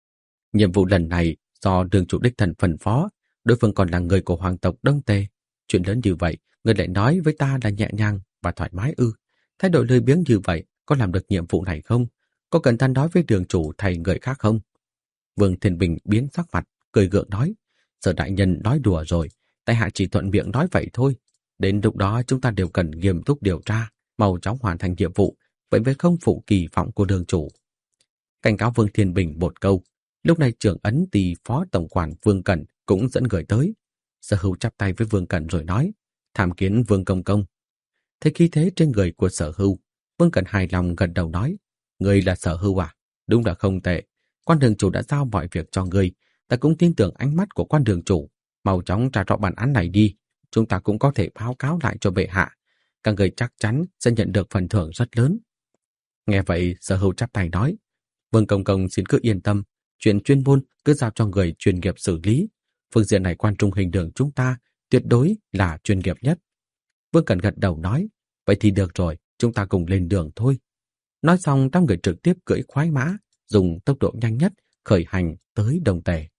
nhiệm vụ lần này do đường chủ đích thần phân phó, đối phương còn là người của hoàng tộc Đông Tề. Chuyện lớn như vậy, người lại nói với ta là nhẹ nhàng và thoải mái ư? Thái độ lười biếng như vậy, có làm được nhiệm vụ này không? Có cần ta nói với đường chủ thay người khác không? Vương Thiên Bình biến sắc mặt, cười gượng nói: Sở đại nhân nói đùa rồi, tại hạ chỉ thuận miệng nói vậy thôi. Đến lúc đó chúng ta đều cần nghiêm túc điều tra, mau chóng hoàn thành nhiệm vụ, vậy mới không phụ kỳ vọng của đường chủ. Cảnh cáo Vương Thiên Bình một câu. Lúc này trưởng ấn ty phó tổng quản Vương Cẩn cũng dẫn người tới. Sở Hưu chắp tay với Vương Cẩn rồi nói: tham kiến Vương công công. Thấy khí thế trên người của Sở Hưu, Vương Cẩn hài lòng gật đầu nói: người là Sở Hưu à? Đúng là không tệ. Quan đường chủ đã giao mọi việc cho người, ta cũng tin tưởng ánh mắt của quan đường chủ. Mau chóng tra rõ bản án này đi, chúng ta cũng có thể báo cáo lại cho bệ hạ. Các người chắc chắn sẽ nhận được phần thưởng rất lớn. Nghe vậy, Sở Hưu chắp tay nói: Vương công công xin cứ yên tâm, chuyện chuyên môn cứ giao cho người chuyên nghiệp xử lý. Phương diện này Quan Trung Hình Đường chúng ta tuyệt đối là chuyên nghiệp nhất. Vương Cẩn gật đầu nói: vậy thì được rồi, chúng ta cùng lên đường thôi. Nói xong, đám người trực tiếp cưỡi khoái mã, dùng tốc độ nhanh nhất khởi hành tới Đông Tề.